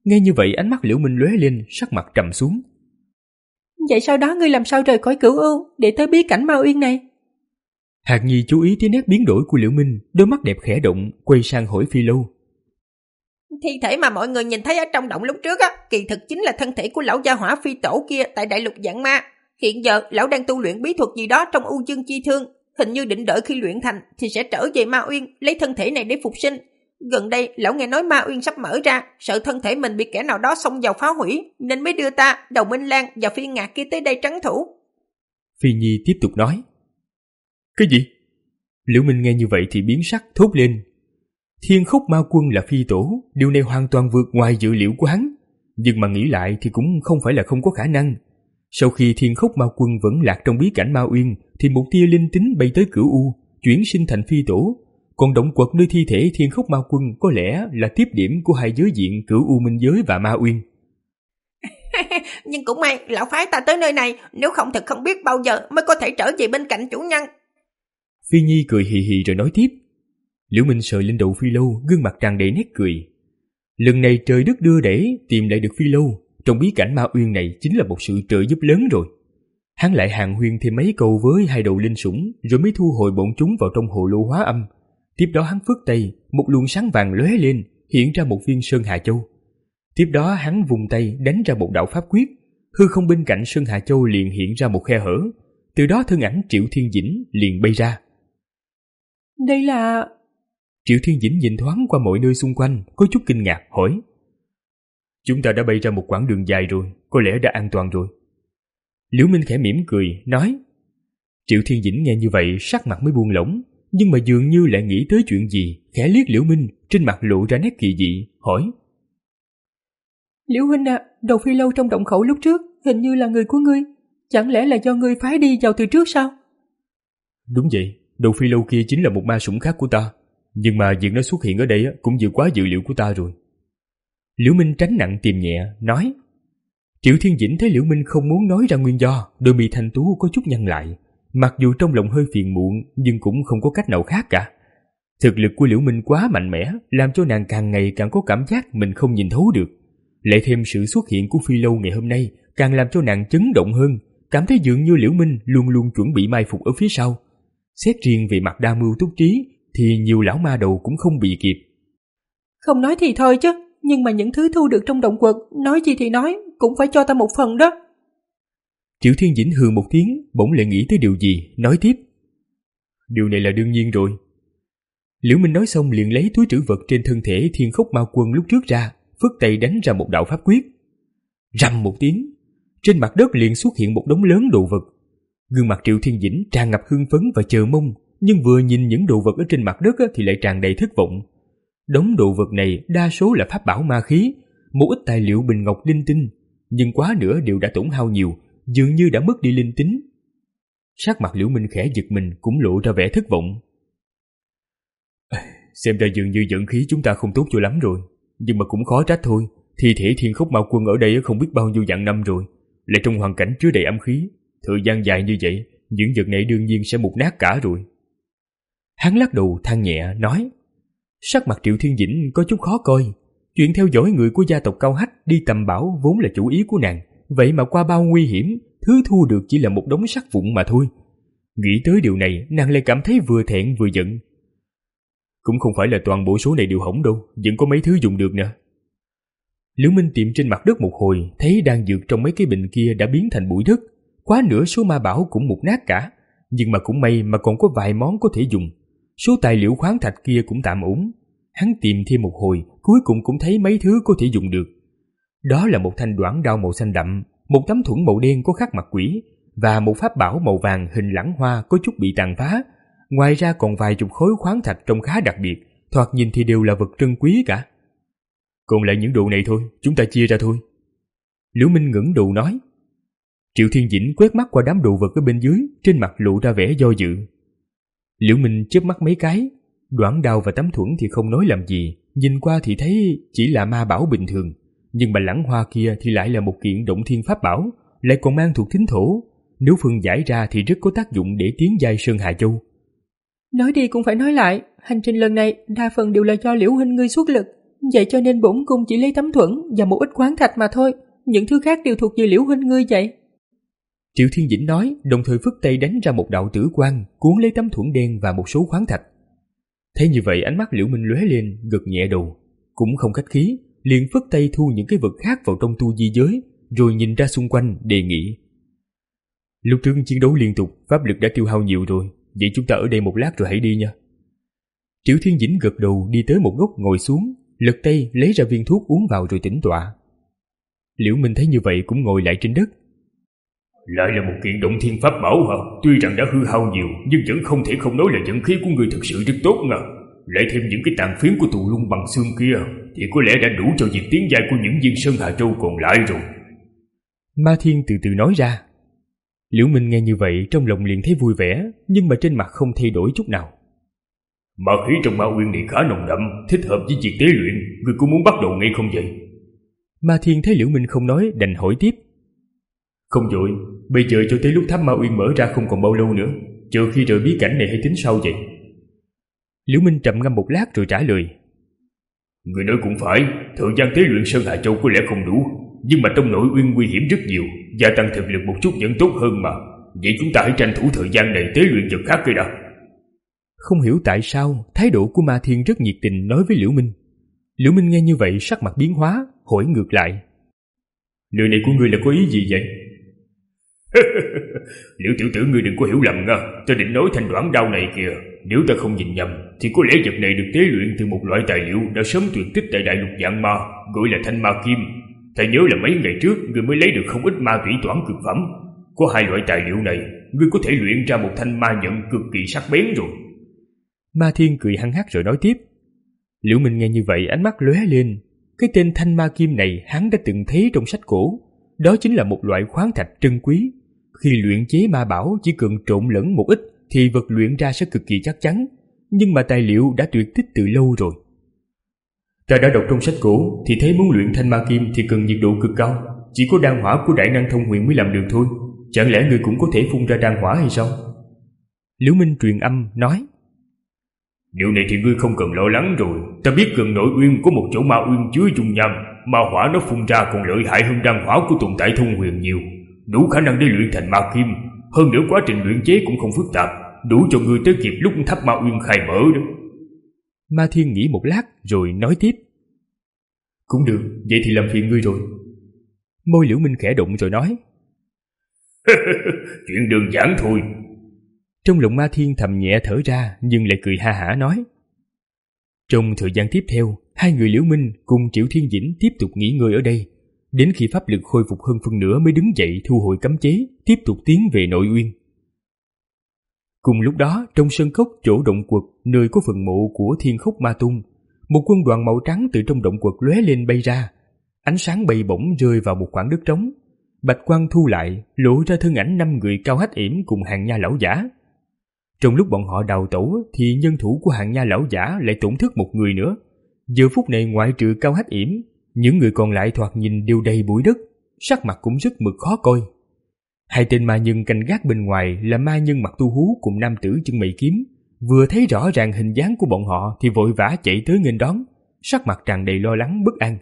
Nghe như vậy ánh mắt Liễu Minh lóe lên, sắc mặt trầm xuống. Vậy sau đó ngươi làm sao rời khỏi Cửu U để tới bí cảnh Ma Uyên này? Hạc Nhi chú ý tới nét biến đổi của Liễu Minh, đôi mắt đẹp khẽ động, quay sang hỏi Phi Lâu. Thi thể mà mọi người nhìn thấy ở trong động lúc trước á, kỳ thực chính là thân thể của lão gia hỏa Phi Tổ kia tại Đại Lục Vạn Ma. Hiện giờ lão đang tu luyện bí thuật gì đó trong U Dương Chi Thương, hình như định đợi khi luyện thành thì sẽ trở về Ma Uyên lấy thân thể này để phục sinh. Gần đây lão nghe nói Ma Uyên sắp mở ra, sợ thân thể mình bị kẻ nào đó xông vào phá hủy, nên mới đưa ta, Đầu Minh Lan và Phi Ngạc kia tới đây trấn thủ. Phi Nhi tiếp tục nói. Cái gì? Liễu Minh nghe như vậy thì biến sắc thốt lên. Thiên Khốc Ma Quân là Phi Tổ, điều này hoàn toàn vượt ngoài dự liệu của hắn. Nhưng mà nghĩ lại thì cũng không phải là không có khả năng. Sau khi Thiên Khốc Ma Quân vẫn lạc trong bí cảnh Ma Uyên, thì một tia linh tính bay tới Cửu U, chuyển sinh thành Phi Tổ. Còn động quật nơi thi thể Thiên Khốc Ma Quân có lẽ là tiếp điểm của hai giới diện Cửu U Minh Giới và Ma Uyên. Nhưng cũng may lão phái ta tới nơi này, nếu không thật không biết bao giờ mới có thể trở về bên cạnh chủ nhân. Phi Nhi cười hì hì rồi nói tiếp. Liễu Minh sờ lên đầu Phi Lâu, gương mặt tràn đầy nét cười. Lần này trời đất đưa đẩy tìm lại được Phi Lâu, trong bí cảnh Ma Uyên này chính là một sự trợ giúp lớn rồi. Hắn lại hàn huyên thêm mấy câu với hai đầu linh sủng, rồi mới thu hồi bọn chúng vào trong hồ lô hóa âm. Tiếp đó hắn phất tay, một luồng sáng vàng lóe lên, hiện ra một viên Sơn Hà Châu. Tiếp đó hắn vùng tay đánh ra một đạo pháp quyết, hư không bên cạnh Sơn Hà Châu liền hiện ra một khe hở. Từ đó thân ảnh Triệu Thiên Dĩnh liền bay ra. Đây là... Triệu Thiên Dĩnh nhìn thoáng qua mọi nơi xung quanh, có chút kinh ngạc hỏi. Chúng ta đã bay ra một quãng đường dài rồi, có lẽ đã an toàn rồi. Liễu Minh khẽ mỉm cười, nói. Triệu Thiên Dĩnh nghe như vậy sắc mặt mới buông lỏng, nhưng mà dường như lại nghĩ tới chuyện gì, khẽ liếc Liễu Minh, trên mặt lộ ra nét kỳ dị, hỏi. Liễu huynh à, đầu Phi Lâu trong động khẩu lúc trước hình như là người của ngươi, chẳng lẽ là do ngươi phái đi vào từ trước sao? Đúng vậy, đầu Phi Lâu kia chính là một ma sủng khác của ta, nhưng mà việc nó xuất hiện ở đây cũng vượt quá dự liệu của ta rồi. Liễu Minh tránh nặng tìm nhẹ, nói. Triệu Thiên Dĩnh thấy Liễu Minh không muốn nói ra nguyên do, đôi mi thanh tú có chút nhăn lại, mặc dù trong lòng hơi phiền muộn nhưng cũng không có cách nào khác cả. Thực lực của Liễu Minh quá mạnh mẽ, làm cho nàng càng ngày càng có cảm giác mình không nhìn thấu được. Lại thêm sự xuất hiện của Phi Lâu ngày hôm nay càng làm cho nàng chấn động hơn, cảm thấy dường như Liễu Minh luôn luôn chuẩn bị mai phục ở phía sau. Xét riêng về mặt đa mưu túc trí thì nhiều lão ma đầu cũng không bị kịp. Không nói thì thôi chứ, nhưng mà những thứ thu được trong động quật, nói gì thì nói, cũng phải cho ta một phần đó. Triệu Thiên Dĩnh hừ một tiếng, bỗng lại nghĩ tới điều gì, nói tiếp. Điều này là đương nhiên rồi. Liễu Minh nói xong liền lấy túi trữ vật trên thân thể Thiên Khốc Ma Quân lúc trước ra, phất tay đánh ra một đạo pháp quyết. Rầm một tiếng, trên mặt đất liền xuất hiện một đống lớn đồ vật. Gương mặt Triệu Thiên Dĩnh tràn ngập hưng phấn và chờ mong, nhưng vừa nhìn những đồ vật ở trên mặt đất thì lại tràn đầy thất vọng. Đống đồ vật này đa số là pháp bảo ma khí, một ít tài liệu bình ngọc linh tinh, nhưng quá nữa đều đã tổn hao nhiều, dường như đã mất đi linh tính. Sắc mặt Liễu Minh khẽ giật mình, cũng lộ ra vẻ thất vọng. Xem ra dường như vận khí chúng ta không tốt cho lắm rồi, nhưng mà cũng khó trách thôi. Thi thể Thiên Khốc Ma Quân ở đây không biết bao nhiêu vạn năm rồi, lại trong hoàn cảnh chứa đầy âm khí, thời gian dài như vậy, những vật này đương nhiên sẽ mục nát cả rồi. Hắn lắc đầu than nhẹ nói. Sắc mặt Triệu Thiên Dĩnh có chút khó coi. Chuyện theo dõi người của gia tộc Cao Hách đi tầm bảo vốn là chủ ý của nàng, vậy mà qua bao nguy hiểm, thứ thu được chỉ là một đống sắt vụn mà thôi. Nghĩ tới điều này, nàng lại cảm thấy vừa thẹn vừa giận. Cũng không phải là toàn bộ số này đều hỏng đâu, vẫn có mấy thứ dùng được nè. Liễu Minh tìm trên mặt đất một hồi, thấy đan dược trong mấy cái bình kia đã biến thành bụi đất, quá nửa số ma bảo cũng mục nát cả, nhưng mà cũng may mà còn có vài món có thể dùng. Số tài liệu khoáng thạch kia cũng tạm ổn. Hắn tìm thêm một hồi, cuối cùng cũng thấy mấy thứ có thể dùng được. Đó là một thanh đoản đao màu xanh đậm, một tấm thuẫn màu đen có khắc mặt quỷ, và một pháp bảo màu vàng hình lãng hoa có chút bị tàn phá. Ngoài ra còn vài chục khối khoáng thạch trông khá đặc biệt, thoạt nhìn thì đều là vật trân quý cả. Còn lại những đồ này thôi, chúng ta chia ra thôi. Liễu Minh ngẩng đầu nói. Triệu Thiên Dĩnh quét mắt qua đám đồ vật ở bên dưới, trên mặt lộ ra vẻ do dự. Liễu Minh chớp mắt mấy cái, đoản đao và tấm thuẫn thì không nói làm gì, nhìn qua thì thấy chỉ là ma bảo bình thường, nhưng mà lãng hoa kia thì lại là một kiện động thiên pháp bảo, lại còn mang thuộc thính thổ, nếu phân giải ra thì rất có tác dụng để tiến giai Sơn Hà Châu. Nói đi cũng phải nói lại, hành trình lần này đa phần đều là do Liễu huynh ngươi xuất lực, vậy cho nên bổn cung chỉ lấy tấm thuẫn và một ít khoáng thạch mà thôi, những thứ khác đều thuộc về Liễu huynh ngươi vậy. Triệu Thiên Dĩnh nói, đồng thời phất tay đánh ra một đạo tử quang, cuốn lấy tấm thuẫn đen và một số khoáng thạch. Thấy như vậy, ánh mắt Liễu Minh lóe lên, gật nhẹ đầu, cũng không khách khí, liền phất tay thu những cái vật khác vào trong tu di giới, rồi nhìn ra xung quanh đề nghị. Lúc trước chiến đấu liên tục, pháp lực đã tiêu hao nhiều rồi, vậy chúng ta ở đây một lát rồi hãy đi nha. Triệu Thiên Dĩnh gật đầu, đi tới một góc ngồi xuống, lật tay lấy ra viên thuốc uống vào rồi tĩnh tọa. Liễu Minh thấy như vậy cũng ngồi lại trên đất. Lại là một kiện động thiên pháp bảo hả? Tuy rằng đã hư hao nhiều, nhưng vẫn không thể không nói là vận khí của người thực sự rất tốt nha. Lại thêm những cái tàn phiến của tù lung bằng xương kia, thì có lẽ đã đủ cho việc tiến giai của những viên Sơn Hà Châu còn lại rồi. Ma Thiên từ từ nói ra. Liễu Minh nghe như vậy trong lòng liền thấy vui vẻ, nhưng mà trên mặt không thay đổi chút nào. Ma khí trong Ma Uyên này khá nồng đậm, thích hợp với việc tế luyện, người cũng muốn bắt đầu ngay không vậy? Ma Thiên thấy Liễu Minh không nói, đành hỏi tiếp. Không vội, bây giờ cho tới lúc tháp Ma Uyên mở ra không còn bao lâu nữa, chờ khi rời bí cảnh này hay tính sau vậy? Liễu Minh trầm ngâm một lát rồi trả lời. Người nói cũng phải, thời gian tế luyện Sơn Hà Châu có lẽ không đủ, nhưng mà trong nội uyên nguy hiểm rất nhiều, gia tăng thực lực một chút vẫn tốt hơn mà. Vậy chúng ta hãy tranh thủ thời gian này tế luyện vật khác cái đã. Không hiểu tại sao thái độ của Ma Thiên rất nhiệt tình nói với Liễu Minh. Liễu Minh nghe như vậy sắc mặt biến hóa, hỏi ngược lại. Lời này của ngươi là có ý gì vậy? Liễu tiểu tử ngươi đừng có hiểu lầm nha, ta định nói thanh đoạn đao này kìa, nếu ta không nhìn nhầm thì có lẽ vật này được tế luyện từ một loại tài liệu đã sớm tuyệt tích tại đại lục Vạn Ma, gọi là thanh ma kim. Ta nhớ là mấy ngày trước ngươi mới lấy được không ít ma thủy toản cực phẩm, có hai loại tài liệu này, ngươi có thể luyện ra một thanh ma nhận cực kỳ sắc bén rồi. Ma Thiên cười hăng hắc rồi nói tiếp. Liễu Minh nghe như vậy ánh mắt lóe lên, cái tên thanh ma kim này hắn đã từng thấy trong sách cổ, đó chính là một loại khoáng thạch trân quý. Khi luyện chế ma bảo chỉ cần trộn lẫn một ít thì vật luyện ra sẽ cực kỳ chắc chắn, nhưng mà tài liệu đã tuyệt tích từ lâu rồi. Ta đã đọc trong sách cổ thì thấy muốn luyện thanh ma kim thì cần nhiệt độ cực cao, chỉ có đan hỏa của đại năng thông huyền mới làm được thôi. Chẳng lẽ ngươi cũng có thể phun ra đan hỏa hay sao? Liễu Minh truyền âm nói. Điều này thì ngươi không cần lo lắng rồi, ta biết gần nội uyên có một chỗ ma uyên chứa dung nham, ma hỏa nó phun ra còn lợi hại hơn đan hỏa của tồn tại thông huyền nhiều, đủ khả năng để luyện thành ma kim. Hơn nữa quá trình luyện chế cũng không phức tạp, đủ cho ngươi tới kịp lúc tháp ma uyên khai mở đó. Ma Thiên nghĩ một lát rồi nói tiếp. Cũng được, vậy thì làm phiền ngươi rồi. Môi Liễu Minh khẽ động rồi nói. Chuyện đơn giản thôi. Trong lòng Ma Thiên thầm nhẹ thở ra, nhưng lại cười ha hả nói. Trong thời gian tiếp theo, hai người Liễu Minh cùng Triệu Thiên Dĩnh tiếp tục nghỉ ngơi ở đây, đến khi pháp lực khôi phục hơn phân nửa mới đứng dậy thu hồi cấm chế, tiếp tục tiến về nội uyên. Cùng lúc đó, trong sơn cốc chỗ động quật nơi có phần mộ của Thiên Khốc Ma Tung, một quân đoàn màu trắng từ trong động quật lóe lên bay ra, ánh sáng bay bổng rơi vào một khoảng đất trống. Bạch quang thu lại, lộ ra thân ảnh năm người cao hách yểm cùng Hàng Nha lão giả. Trong lúc bọn họ đào tẩu thì nhân thủ của Hàng Nha lão giả lại tổn thất một người nữa. Giờ phút này ngoại trừ Cao Hách yểm, những người còn lại thoạt nhìn đều đầy bụi đất, sắc mặt cũng rất mực khó coi. Hai tên ma nhân canh gác bên ngoài là ma nhân mặt tu hú cùng nam tử chân mày kiếm, vừa thấy rõ ràng hình dáng của bọn họ thì vội vã chạy tới nghênh đón, sắc mặt tràn đầy lo lắng bất an.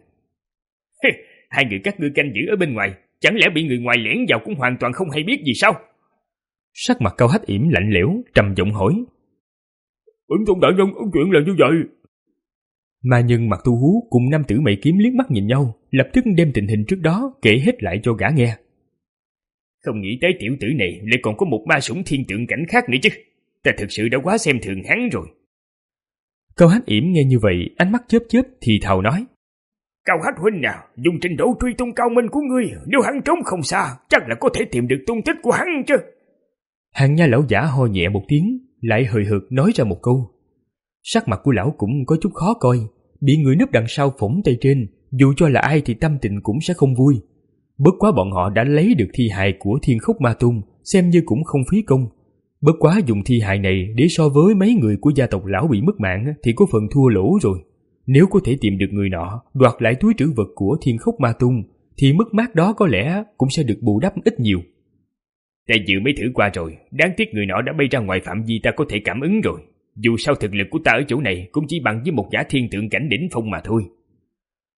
Hai người các ngươi canh giữ ở bên ngoài, chẳng lẽ bị người ngoài lẻn vào cũng hoàn toàn không hay biết gì sao? Sắc mặt Cao Hách yểm lạnh lẽo, trầm giọng hỏi. Ẩn Tôn đại nhân, chuyện là như vậy. Ma nhân mặt tu hú cùng nam tử mày kiếm liếc mắt nhìn nhau, lập tức đem tình hình trước đó kể hết lại cho gã nghe. Không nghĩ tới tiểu tử này lại còn có một ma sủng thiên tượng cảnh khác nữa chứ. Ta thực sự đã quá xem thường hắn rồi. Cao Hách yểm nghe như vậy, ánh mắt chớp chớp thì thào nói. Cao Hách huynh nào, dùng trình độ truy tung cao minh của ngươi, nếu hắn trốn không xa, chắc là có thể tìm được tung tích của hắn chứ. Hàng Nha lão giả ho nhẹ một tiếng, lại hời hợt nói ra một câu. Sắc mặt của lão cũng có chút khó coi, bị người núp đằng sau phỏng tay trên, dù cho là ai thì tâm tình cũng sẽ không vui. Bất quá bọn họ đã lấy được thi hài của Thiên Khốc Ma Tung, xem như cũng không phí công. Bất quá dùng thi hài này để so với mấy người của gia tộc lão bị mất mạng thì có phần thua lỗ rồi. Nếu có thể tìm được người nọ, đoạt lại túi trữ vật của Thiên Khốc Ma Tung, thì mất mát đó có lẽ cũng sẽ được bù đắp ít nhiều. Ta vừa mới thử qua rồi, đáng tiếc người nọ đã bay ra ngoài phạm vi ta có thể cảm ứng rồi. Dù sao thực lực của ta ở chỗ này cũng chỉ bằng với một gã thiên tượng cảnh đỉnh phong mà thôi.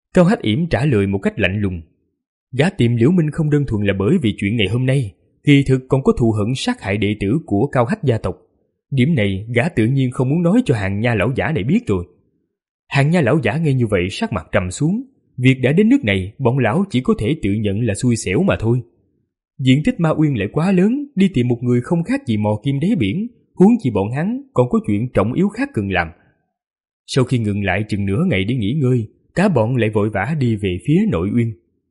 Cao Hách Yểm trả lời một cách lạnh lùng. Gã tìm Liễu Minh không đơn thuần là bởi vì chuyện ngày hôm nay, kỳ thực còn có thù hận sát hại đệ tử của Cao Hách gia tộc. Điểm này gã tự nhiên không muốn nói cho Hàng Nha lão giả này biết rồi. Hàng Nha lão giả nghe như vậy sắc mặt trầm xuống. Việc đã đến nước này, bọn lão chỉ có thể tự nhận là xui xẻo mà thôi. Diện tích Ma Uyên lại quá lớn, đi tìm một người không khác gì mò kim đáy biển, huống chi bọn hắn còn có chuyện trọng yếu khác cần làm. Sau khi ngừng lại chừng nửa ngày để nghỉ ngơi, cả bọn lại vội vã đi về phía Nội Uyên.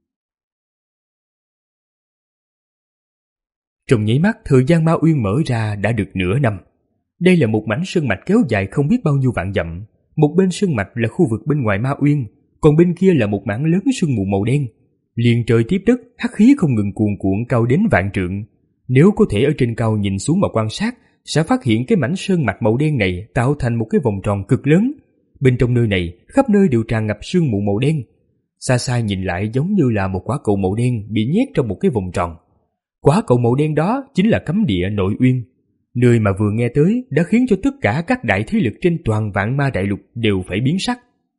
Trong nháy mắt, thời gian Ma Uyên mở ra đã được nửa năm. Đây là một mảnh sơn mạch kéo dài không biết bao nhiêu vạn dặm. Một bên sơn mạch là khu vực bên ngoài Ma Uyên, còn bên kia là một mảng lớn sương mù màu đen. Liền trời tiếp đất, hắc khí không ngừng cuồn cuộn cao đến vạn trượng. Nếu có thể ở trên cao nhìn xuống mà quan sát, sẽ phát hiện cái mảnh sơn mạch màu đen này tạo thành một cái vòng tròn cực lớn. Bên trong nơi này, khắp nơi đều tràn ngập sương mù màu đen. Xa xa nhìn lại giống như là một quả cầu màu đen bị nhét trong một cái vòng tròn. Quả cầu màu đen đó chính là cấm địa Nội Uyên, nơi mà vừa nghe tới đã khiến cho tất cả các đại thế lực trên toàn vạn ma đại lục đều phải biến sắc.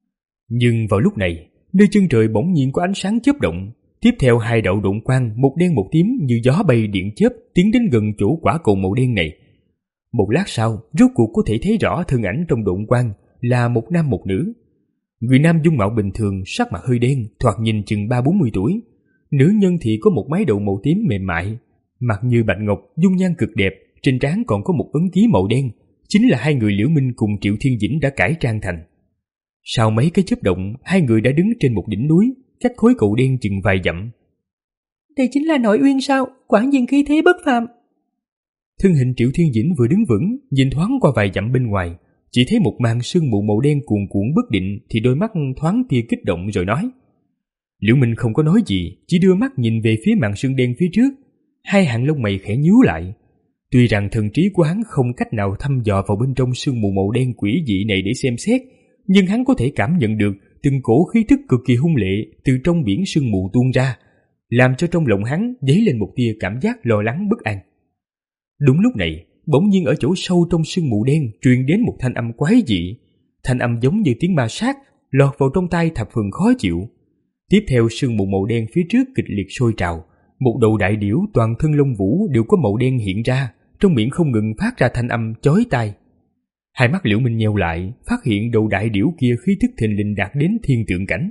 Nhưng vào lúc này, nơi chân trời bỗng nhiên có ánh sáng chớp động, tiếp theo hai đạo độn quang một đen một tím như gió bay điện chớp tiến đến gần chỗ quả cầu màu đen này. Một lát sau, rốt cuộc có thể thấy rõ thân ảnh trong độn quang là một nam một nữ. Người nam dung mạo bình thường, sắc mặt hơi đen, thoạt nhìn chừng ba bốn mươi tuổi. Nữ nhân thì có một mái đầu màu tím mềm mại, mặt như bạch ngọc, dung nhan cực đẹp, trên trán còn có một ấn ký màu đen, chính là hai người Liễu Minh cùng Triệu Thiên Dĩnh đã cải trang thành. Sau mấy cái chớp động, hai người đã đứng trên một đỉnh núi, cách khối cầu đen chừng vài dặm. Đây chính là Nội Uyên sao? Quả nhiên khí thế bất phàm. Thân hình Triệu Thiên Dĩnh vừa đứng vững, nhìn thoáng qua vài dặm bên ngoài, chỉ thấy một màn sương mù màu đen cuồn cuộn bất định, thì đôi mắt thoáng tia kích động rồi nói. Liễu Minh không có nói gì, chỉ đưa mắt nhìn về phía màn sương đen phía trước. Hai hàng lông mày khẽ nhíu lại. Tuy rằng thần trí của hắn không cách nào thăm dò vào bên trong sương mù màu đen quỷ dị này để xem xét, nhưng hắn có thể cảm nhận được từng cổ khí tức cực kỳ hung lệ từ trong biển sương mù tuôn ra, làm cho trong lòng hắn dấy lên một tia cảm giác lo lắng bất an. Đúng lúc này, bỗng nhiên ở chỗ sâu trong sương mù đen truyền đến một thanh âm quái dị, thanh âm giống như tiếng ma sát lọt vào trong tai thập phần khó chịu. Tiếp theo, sương mù màu đen phía trước kịch liệt sôi trào, một đầu đại điểu toàn thân lông vũ đều có màu đen hiện ra, trong miệng không ngừng phát ra thanh âm chói tai. Hai mắt Liễu Minh nheo lại, phát hiện đầu đại điểu kia khí tức thình lình đạt đến thiên tượng cảnh.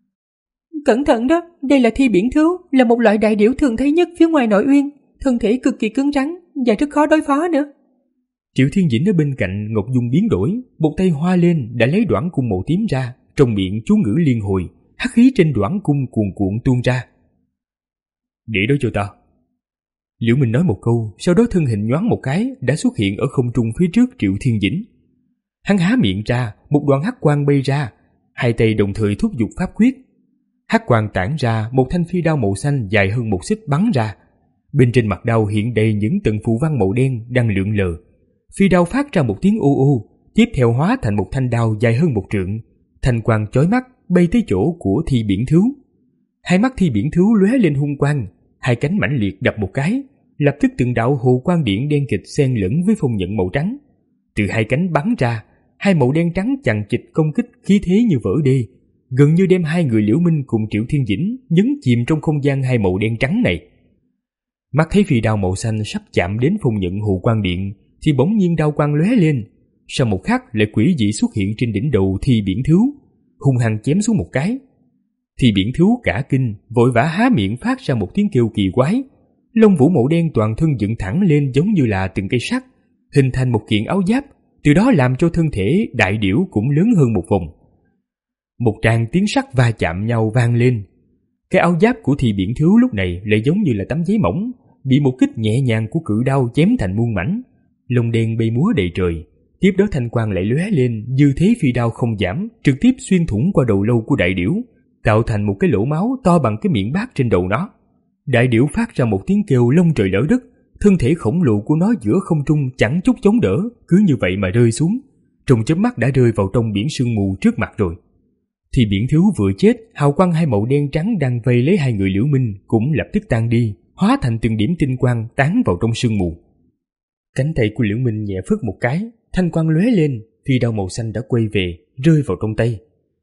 Cẩn thận đó, đây là thi biển thú, là một loại đại điểu thường thấy nhất phía ngoài Nội Uyên, thân thể cực kỳ cứng rắn và rất khó đối phó nữa. Triệu Thiên Dĩnh ở bên cạnh Ngọc Dung biến đổi, một tay hoa lên đã lấy đoản cung màu tím ra, trong miệng chú ngữ liên hồi, hắc khí trên đoản cung cuồn cuộn tuôn ra. Để đó cho ta. Liễu Minh nói một câu, sau đó thân hình nhoáng một cái đã xuất hiện ở không trung phía trước Triệu Thiên Dĩnh. Hắn há miệng ra, một đoàn hắc quang bay ra, hai tay đồng thời thúc giục pháp quyết. Hắc quang tản ra, một thanh phi đao màu xanh dài hơn một xích bắn ra. Bên trên mặt đao hiện đầy những tầng phù văn màu đen đang lượn lờ. Phi đao phát ra một tiếng ô ô, tiếp theo hóa thành một thanh đao dài hơn một trượng. Thanh quang chói mắt bay tới chỗ của thi biển thú. Hai mắt thi biển thú lóe lên hung quang, hai cánh mãnh liệt đập một cái, lập tức từng đạo hồ quang điện đen kịch xen lẫn với phong nhận màu trắng. Từ hai cánh bắn ra, hai màu đen trắng chằng chịt công kích, khí thế như vỡ đê, gần như đem hai người Liễu Minh cùng Triệu Thiên Dĩnh nhấn chìm trong không gian hai màu đen trắng này. Mắt thấy phi đao màu xanh sắp chạm đến phong nhận hồ quang điện, thì bỗng nhiên đao quang lóe lên, sau một khắc lại quỷ dị xuất hiện trên đỉnh đầu thi biển thú, hung hăng chém xuống một cái. Thi biển thú cả kinh, vội vã há miệng phát ra một tiếng kêu kỳ quái, lông vũ màu đen toàn thân dựng thẳng lên giống như là từng cây sắt, hình thành một kiện áo giáp, từ đó làm cho thân thể đại điểu cũng lớn hơn một vòng. Một tràng tiếng sắt va chạm nhau vang lên. Cái áo giáp của thi biển thú lúc này lại giống như là tấm giấy mỏng, bị một kích nhẹ nhàng của cự đao chém thành muôn mảnh, lông đen bay múa đầy trời. Tiếp đó thanh quang lại lóe lên, dư thế phi đao không giảm, trực tiếp xuyên thủng qua đầu lâu của đại điểu, tạo thành một cái lỗ máu to bằng cái miệng bát trên đầu nó. Đại điểu phát ra một tiếng kêu lông trời lở đất, thân thể khổng lồ của nó giữa không trung chẳng chút chống đỡ, cứ như vậy mà rơi xuống, trong chớp mắt đã rơi vào trong biển sương mù trước mặt rồi. Thì biển thú vừa chết, hào quang hai màu đen trắng đang vây lấy hai người Liễu Minh cũng lập tức tan đi, hóa thành từng điểm tinh quang tán vào trong sương mù. Cánh tay của Liễu Minh nhẹ phất một cái, thanh quang lóe lên, phi đao màu xanh đã quay về, rơi vào trong tay.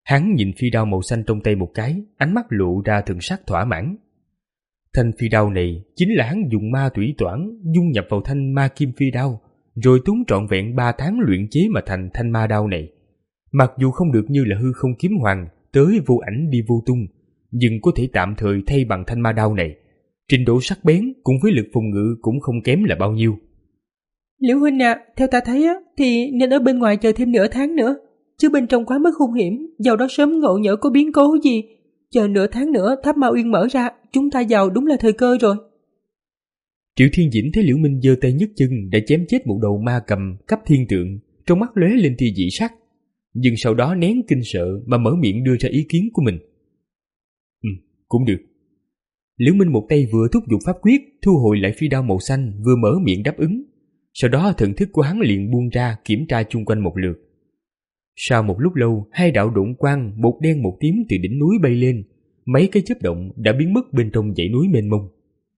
Hắn nhìn phi đao màu xanh trong tay một cái, ánh mắt lộ ra thần sắc thỏa mãn. Thanh phi đao này chính là hắn dùng ma thủy toản dung nhập vào thanh ma kim phi đao, rồi tốn trọn vẹn ba tháng luyện chế mà thành thanh ma đao này. Mặc dù không được như là hư không kiếm hoàng, tới vô ảnh đi vô tung, nhưng có thể tạm thời thay bằng thanh ma đao này. Trình độ sắc bén cùng với lực phòng ngự cũng không kém là bao nhiêu. Liễu huynh à, theo ta thấy á, thì nên ở bên ngoài chờ thêm nửa tháng nữa, chứ bên trong quá mức hung hiểm, vào đó sớm ngộ nhỡ có biến cố gì. Chờ nửa tháng nữa tháp Ma Uyên mở ra, chúng ta vào đúng là thời cơ rồi. Triệu Thiên Dĩnh thấy Liễu Minh giơ tay nhấc chân đã chém chết một đầu ma cầm cấp thiên tượng, trong mắt lóe lên tia dị sắc, nhưng sau đó nén kinh sợ mà mở miệng đưa ra ý kiến của mình. Ừ, cũng được. Liễu Minh một tay vừa thúc giục pháp quyết thu hồi lại phi đao màu xanh, vừa mở miệng đáp ứng. Sau đó thần thức của hắn liền buông ra kiểm tra chung quanh một lượt. Sau một lúc lâu, hai đạo độn quang một đen một tím từ đỉnh núi bay lên, mấy cái chớp động đã biến mất bên trong dãy núi mênh mông.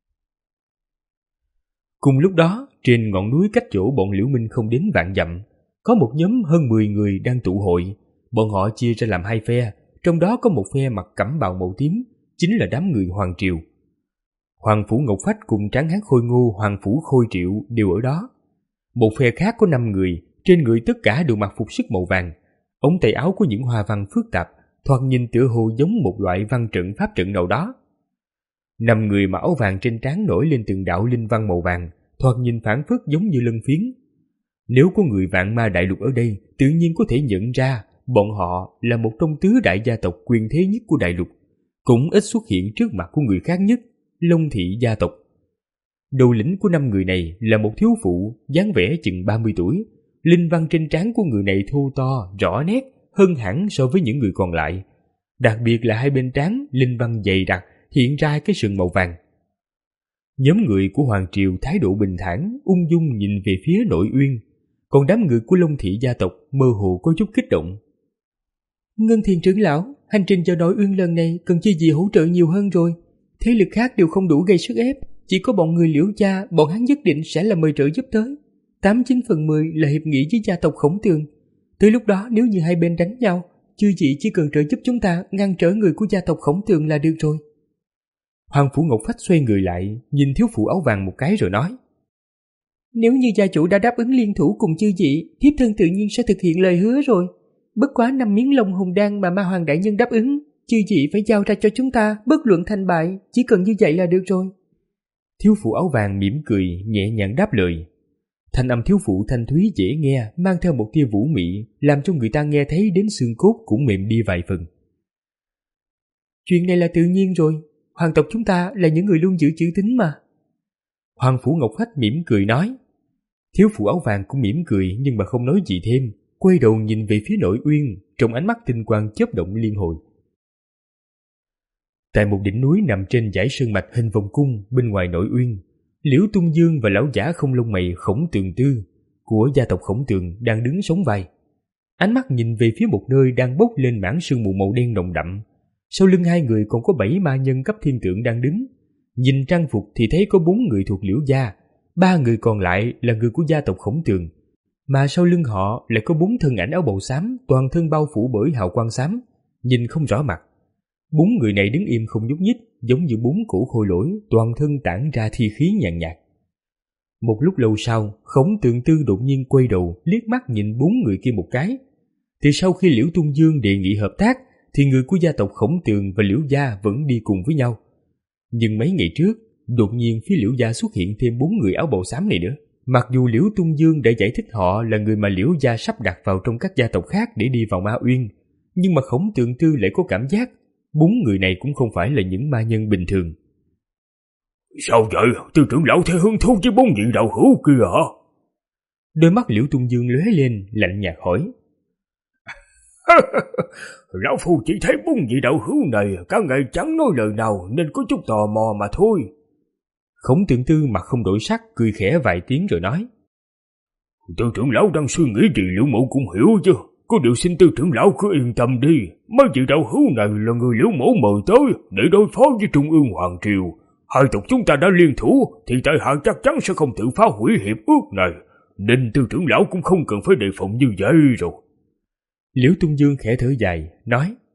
Cùng lúc đó, trên ngọn núi cách chỗ bọn Liễu Minh không đến vạn dặm, có một nhóm hơn mười người đang tụ hội. Bọn họ chia ra làm hai phe, trong đó có một phe mặc cẩm bào màu tím, chính là đám người Hoàng Triều. Hoàng Phủ Ngọc Phách cùng Tráng Hán Khôi Ngô Hoàng Phủ Khôi Triệu đều ở đó. Một phe khác có năm người, trên người tất cả đều mặc phục sức màu vàng, ống tay áo có những hoa văn phức tạp, thoạt nhìn tựa hồ giống một loại văn trận pháp trận nào đó. Năm người mặc áo vàng trên trán nổi lên từng đạo linh văn màu vàng, thoạt nhìn phảng phất giống như lân phiến. Nếu có người Vạn Ma Đại Lục ở đây, tự nhiên có thể nhận ra bọn họ là một trong tứ đại gia tộc quyền thế nhất của đại lục, cũng ít xuất hiện trước mặt của người khác nhất, Long Thị gia tộc. Đầu lĩnh của năm người này là một thiếu phụ, dáng vẻ chừng ba mươi tuổi. Linh văn trên trán của người này thô to, rõ nét hơn hẳn so với những người còn lại. Đặc biệt là hai bên trán linh văn dày đặc, hiện ra cái sừng màu vàng. Nhóm người của Hoàng Triều thái độ bình thản, ung dung nhìn về phía Nội Uyên, còn đám người của Long Thị gia tộc mơ hồ có chút kích động. Ngân Thiền trưởng lão, hành trình vào Nội Uyên lần này cần chi gì hỗ trợ nhiều hơn rồi. Thế lực khác đều không đủ gây sức ép, chỉ có bọn người Liễu gia, bọn hắn nhất định sẽ là mời trợ giúp tới. Tám chín phần mười là hiệp nghị với gia tộc Khổng Tường. Tới lúc đó nếu như hai bên đánh nhau, chư vị chỉ cần trợ giúp chúng ta ngăn trở người của gia tộc Khổng Tường là được rồi. Hoàng Phủ Ngọc Phách xoay người lại, nhìn thiếu phụ áo vàng một cái rồi nói: Nếu như gia chủ đã đáp ứng liên thủ cùng chư vị, thiếp thân tự nhiên sẽ thực hiện lời hứa rồi. Bất quá năm miếng Long Hồn Đan mà Ma Hoàng đại nhân đáp ứng, chư vị phải giao ra cho chúng ta, bất luận thành bại, chỉ cần như vậy là được rồi. Thiếu phụ áo vàng mỉm cười, nhẹ nhàng đáp lời. Thanh âm thiếu phụ thanh thúy dễ nghe, mang theo một tia vũ mị, làm cho người ta nghe thấy đến xương cốt cũng mềm đi vài phần. Chuyện này là tự nhiên rồi, hoàng tộc chúng ta là những người luôn giữ chữ tín mà. Hoàng Phủ Ngọc Phách mỉm cười nói. Thiếu phụ áo vàng cũng mỉm cười nhưng mà không nói gì thêm, quay đầu nhìn về phía Nội Uyên, trong ánh mắt tinh quang chớp động liên hồi. Tại một đỉnh núi nằm trên dãy sơn mạch hình vòng cung bên ngoài Nội Uyên, Liễu Tung Dương và lão giả không lông mày Khổng Tường Tư của gia tộc Khổng Tường đang đứng sóng vai. Ánh mắt nhìn về phía một nơi đang bốc lên mảng sương mù màu đen nồng đậm. Sau lưng hai người còn có bảy ma nhân cấp thiên tượng đang đứng. Nhìn trang phục thì thấy có bốn người thuộc Liễu gia, ba người còn lại là người của gia tộc Khổng Tường, mà sau lưng họ lại có bốn thân ảnh áo bào xám, toàn thân bao phủ bởi hào quang xám, nhìn không rõ mặt. Bốn người này đứng im không nhúc nhích, giống như bốn cổ khôi lỗi, toàn thân tản ra thi khí nhàn nhạt. Một lúc lâu sau, Khổng Tường Tư đột nhiên quay đầu, liếc mắt nhìn bốn người kia một cái. Thì sau khi Liễu Tung Dương đề nghị hợp tác, thì người của gia tộc Khổng Tường và Liễu gia vẫn đi cùng với nhau. Nhưng mấy ngày trước, đột nhiên phía Liễu gia xuất hiện thêm bốn người áo bào xám này nữa. Mặc dù Liễu Tung Dương đã giải thích họ là người mà Liễu gia sắp đặt vào trong các gia tộc khác để đi vào Ma Uyên, nhưng mà Khổng Tường Tư lại có cảm giác bốn người này cũng không phải là những ma nhân bình thường. Sao vậy? Tư trưởng lão thấy hứng thú với bốn vị đạo hữu kia hả? Đôi mắt Liễu Tung Dương lóe lên, lạnh nhạt hỏi. Lão phu chỉ thấy bốn vị đạo hữu này cả ngày chẳng nói lời nào nên có chút tò mò mà thôi. Khổng Tường Tư mặt không đổi sắc, cười khẽ vài tiếng rồi nói. Tư trưởng lão đang suy nghĩ gì Liễu mẫu cũng hiểu chứ. Có điều xin tư trưởng lão cứ yên tâm đi. Mấy vị đạo hữu này là người Liễu mẫu mời tới để đối phó với Trung ương Hoàng Triều. Hai tộc chúng ta đã liên thủ thì tại hạ chắc chắn sẽ không tự phá hủy hiệp ước này, nên tư trưởng lão cũng không cần phải đề phòng như vậy rồi. Liễu Tung Dương khẽ thở dài, nói.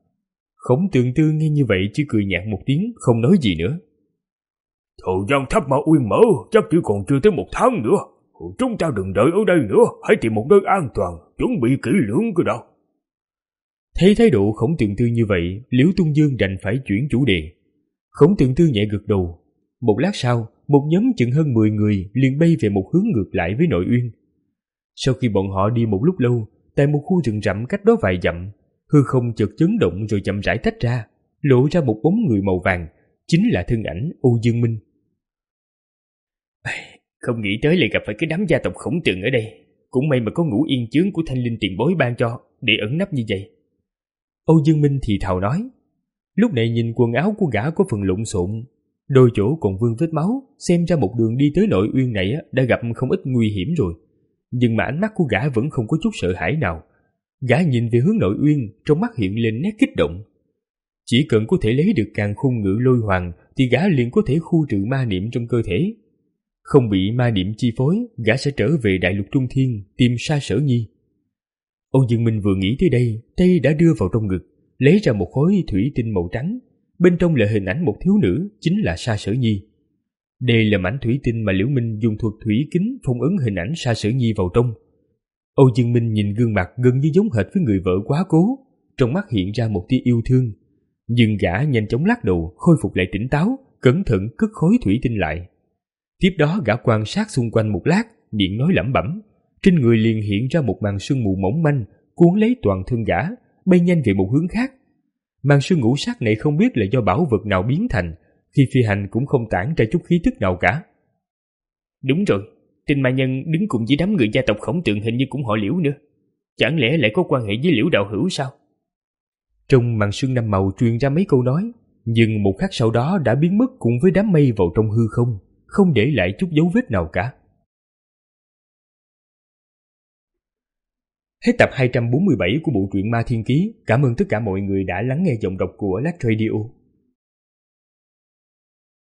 Khổng Tường Tư nghe như vậy chỉ cười nhạt một tiếng, không nói gì nữa. Thời gian Tháp Ma Uyên mở chắc chỉ còn chưa tới một tháng nữa. Chúng ta đừng đợi ở đây nữa, hãy tìm một nơi an toàn, chuẩn bị kỹ lưỡng cơ đã. Thấy thái độ Khổng Tường Tư như vậy, Liễu Tung Dương đành phải chuyển chủ đề. Khổng Tường Tư nhẹ gật đầu. Một lát sau, một nhóm chừng hơn mười người liền bay về một hướng ngược lại với Nội Uyên. Sau khi bọn họ đi một lúc lâu, tại một khu rừng rậm cách đó vài dặm, hư không chợt chấn động rồi chậm rãi tách ra, lộ ra một bóng người màu vàng, chính là thân ảnh Âu Dương Minh. Không nghĩ tới lại gặp phải cái đám gia tộc Khổng Tường ở đây. Cũng may mà có ngũ yên chướng của Thanh Linh tiền bối ban cho, để ẩn nấp như vậy. Âu Dương Minh thì thào nói. Lúc này nhìn quần áo của gã có phần lộn xộn, đôi chỗ còn vương vết máu, xem ra một đường đi tới Nội Uyên này đã gặp không ít nguy hiểm rồi. Nhưng mà ánh mắt của gã vẫn không có chút sợ hãi nào. Gã nhìn về hướng Nội Uyên, trong mắt hiện lên nét kích động. Chỉ cần có thể lấy được càn khôn ngự lôi hoàng thì gã liền có thể khu trừ ma niệm trong cơ thể. Không bị ma niệm chi phối, gã sẽ trở về Đại Lục Trung Thiên tìm Sa Sở Nhi. Âu Dương Minh vừa nghĩ tới đây, tay đã đưa vào trong ngực, lấy ra một khối thủy tinh màu trắng. Bên trong là hình ảnh một thiếu nữ, chính là Sa Sở Nhi. Đây là mảnh thủy tinh mà Liễu Minh dùng thuật thủy kính phong ấn hình ảnh Sa Sở Nhi vào trong. Âu Dương Minh nhìn gương mặt gần như giống hệt với người vợ quá cố, trong mắt hiện ra một tia yêu thương. Nhưng gã nhanh chóng lắc đầu, khôi phục lại tỉnh táo, cẩn thận cất khối thủy tinh lại. Tiếp đó gã quan sát xung quanh một lát, miệng nói lẩm bẩm, trên người liền hiện ra một màn sương mù mỏng manh, cuốn lấy toàn thân gã, bay nhanh về một hướng khác. Màn sương ngũ sắc này không biết là do bảo vật nào biến thành, khi phi hành cũng không tản ra chút khí tức nào cả. Đúng rồi, Tinh Ma Nhân đứng cùng với đám người gia tộc Khổng Tường hình như cũng họ Liễu nữa. Chẳng lẽ lại có quan hệ với Liễu đạo hữu sao? Trong màn sương năm màu truyền ra mấy câu nói, nhưng một khắc sau đó đã biến mất cùng với đám mây vào trong hư không, không để lại chút dấu vết nào cả. Hết tập hai trăm bốn mươi bảy của bộ truyện Ma Thiên Ký. Cảm ơn tất cả mọi người đã lắng nghe giọng đọc của Lát Radio.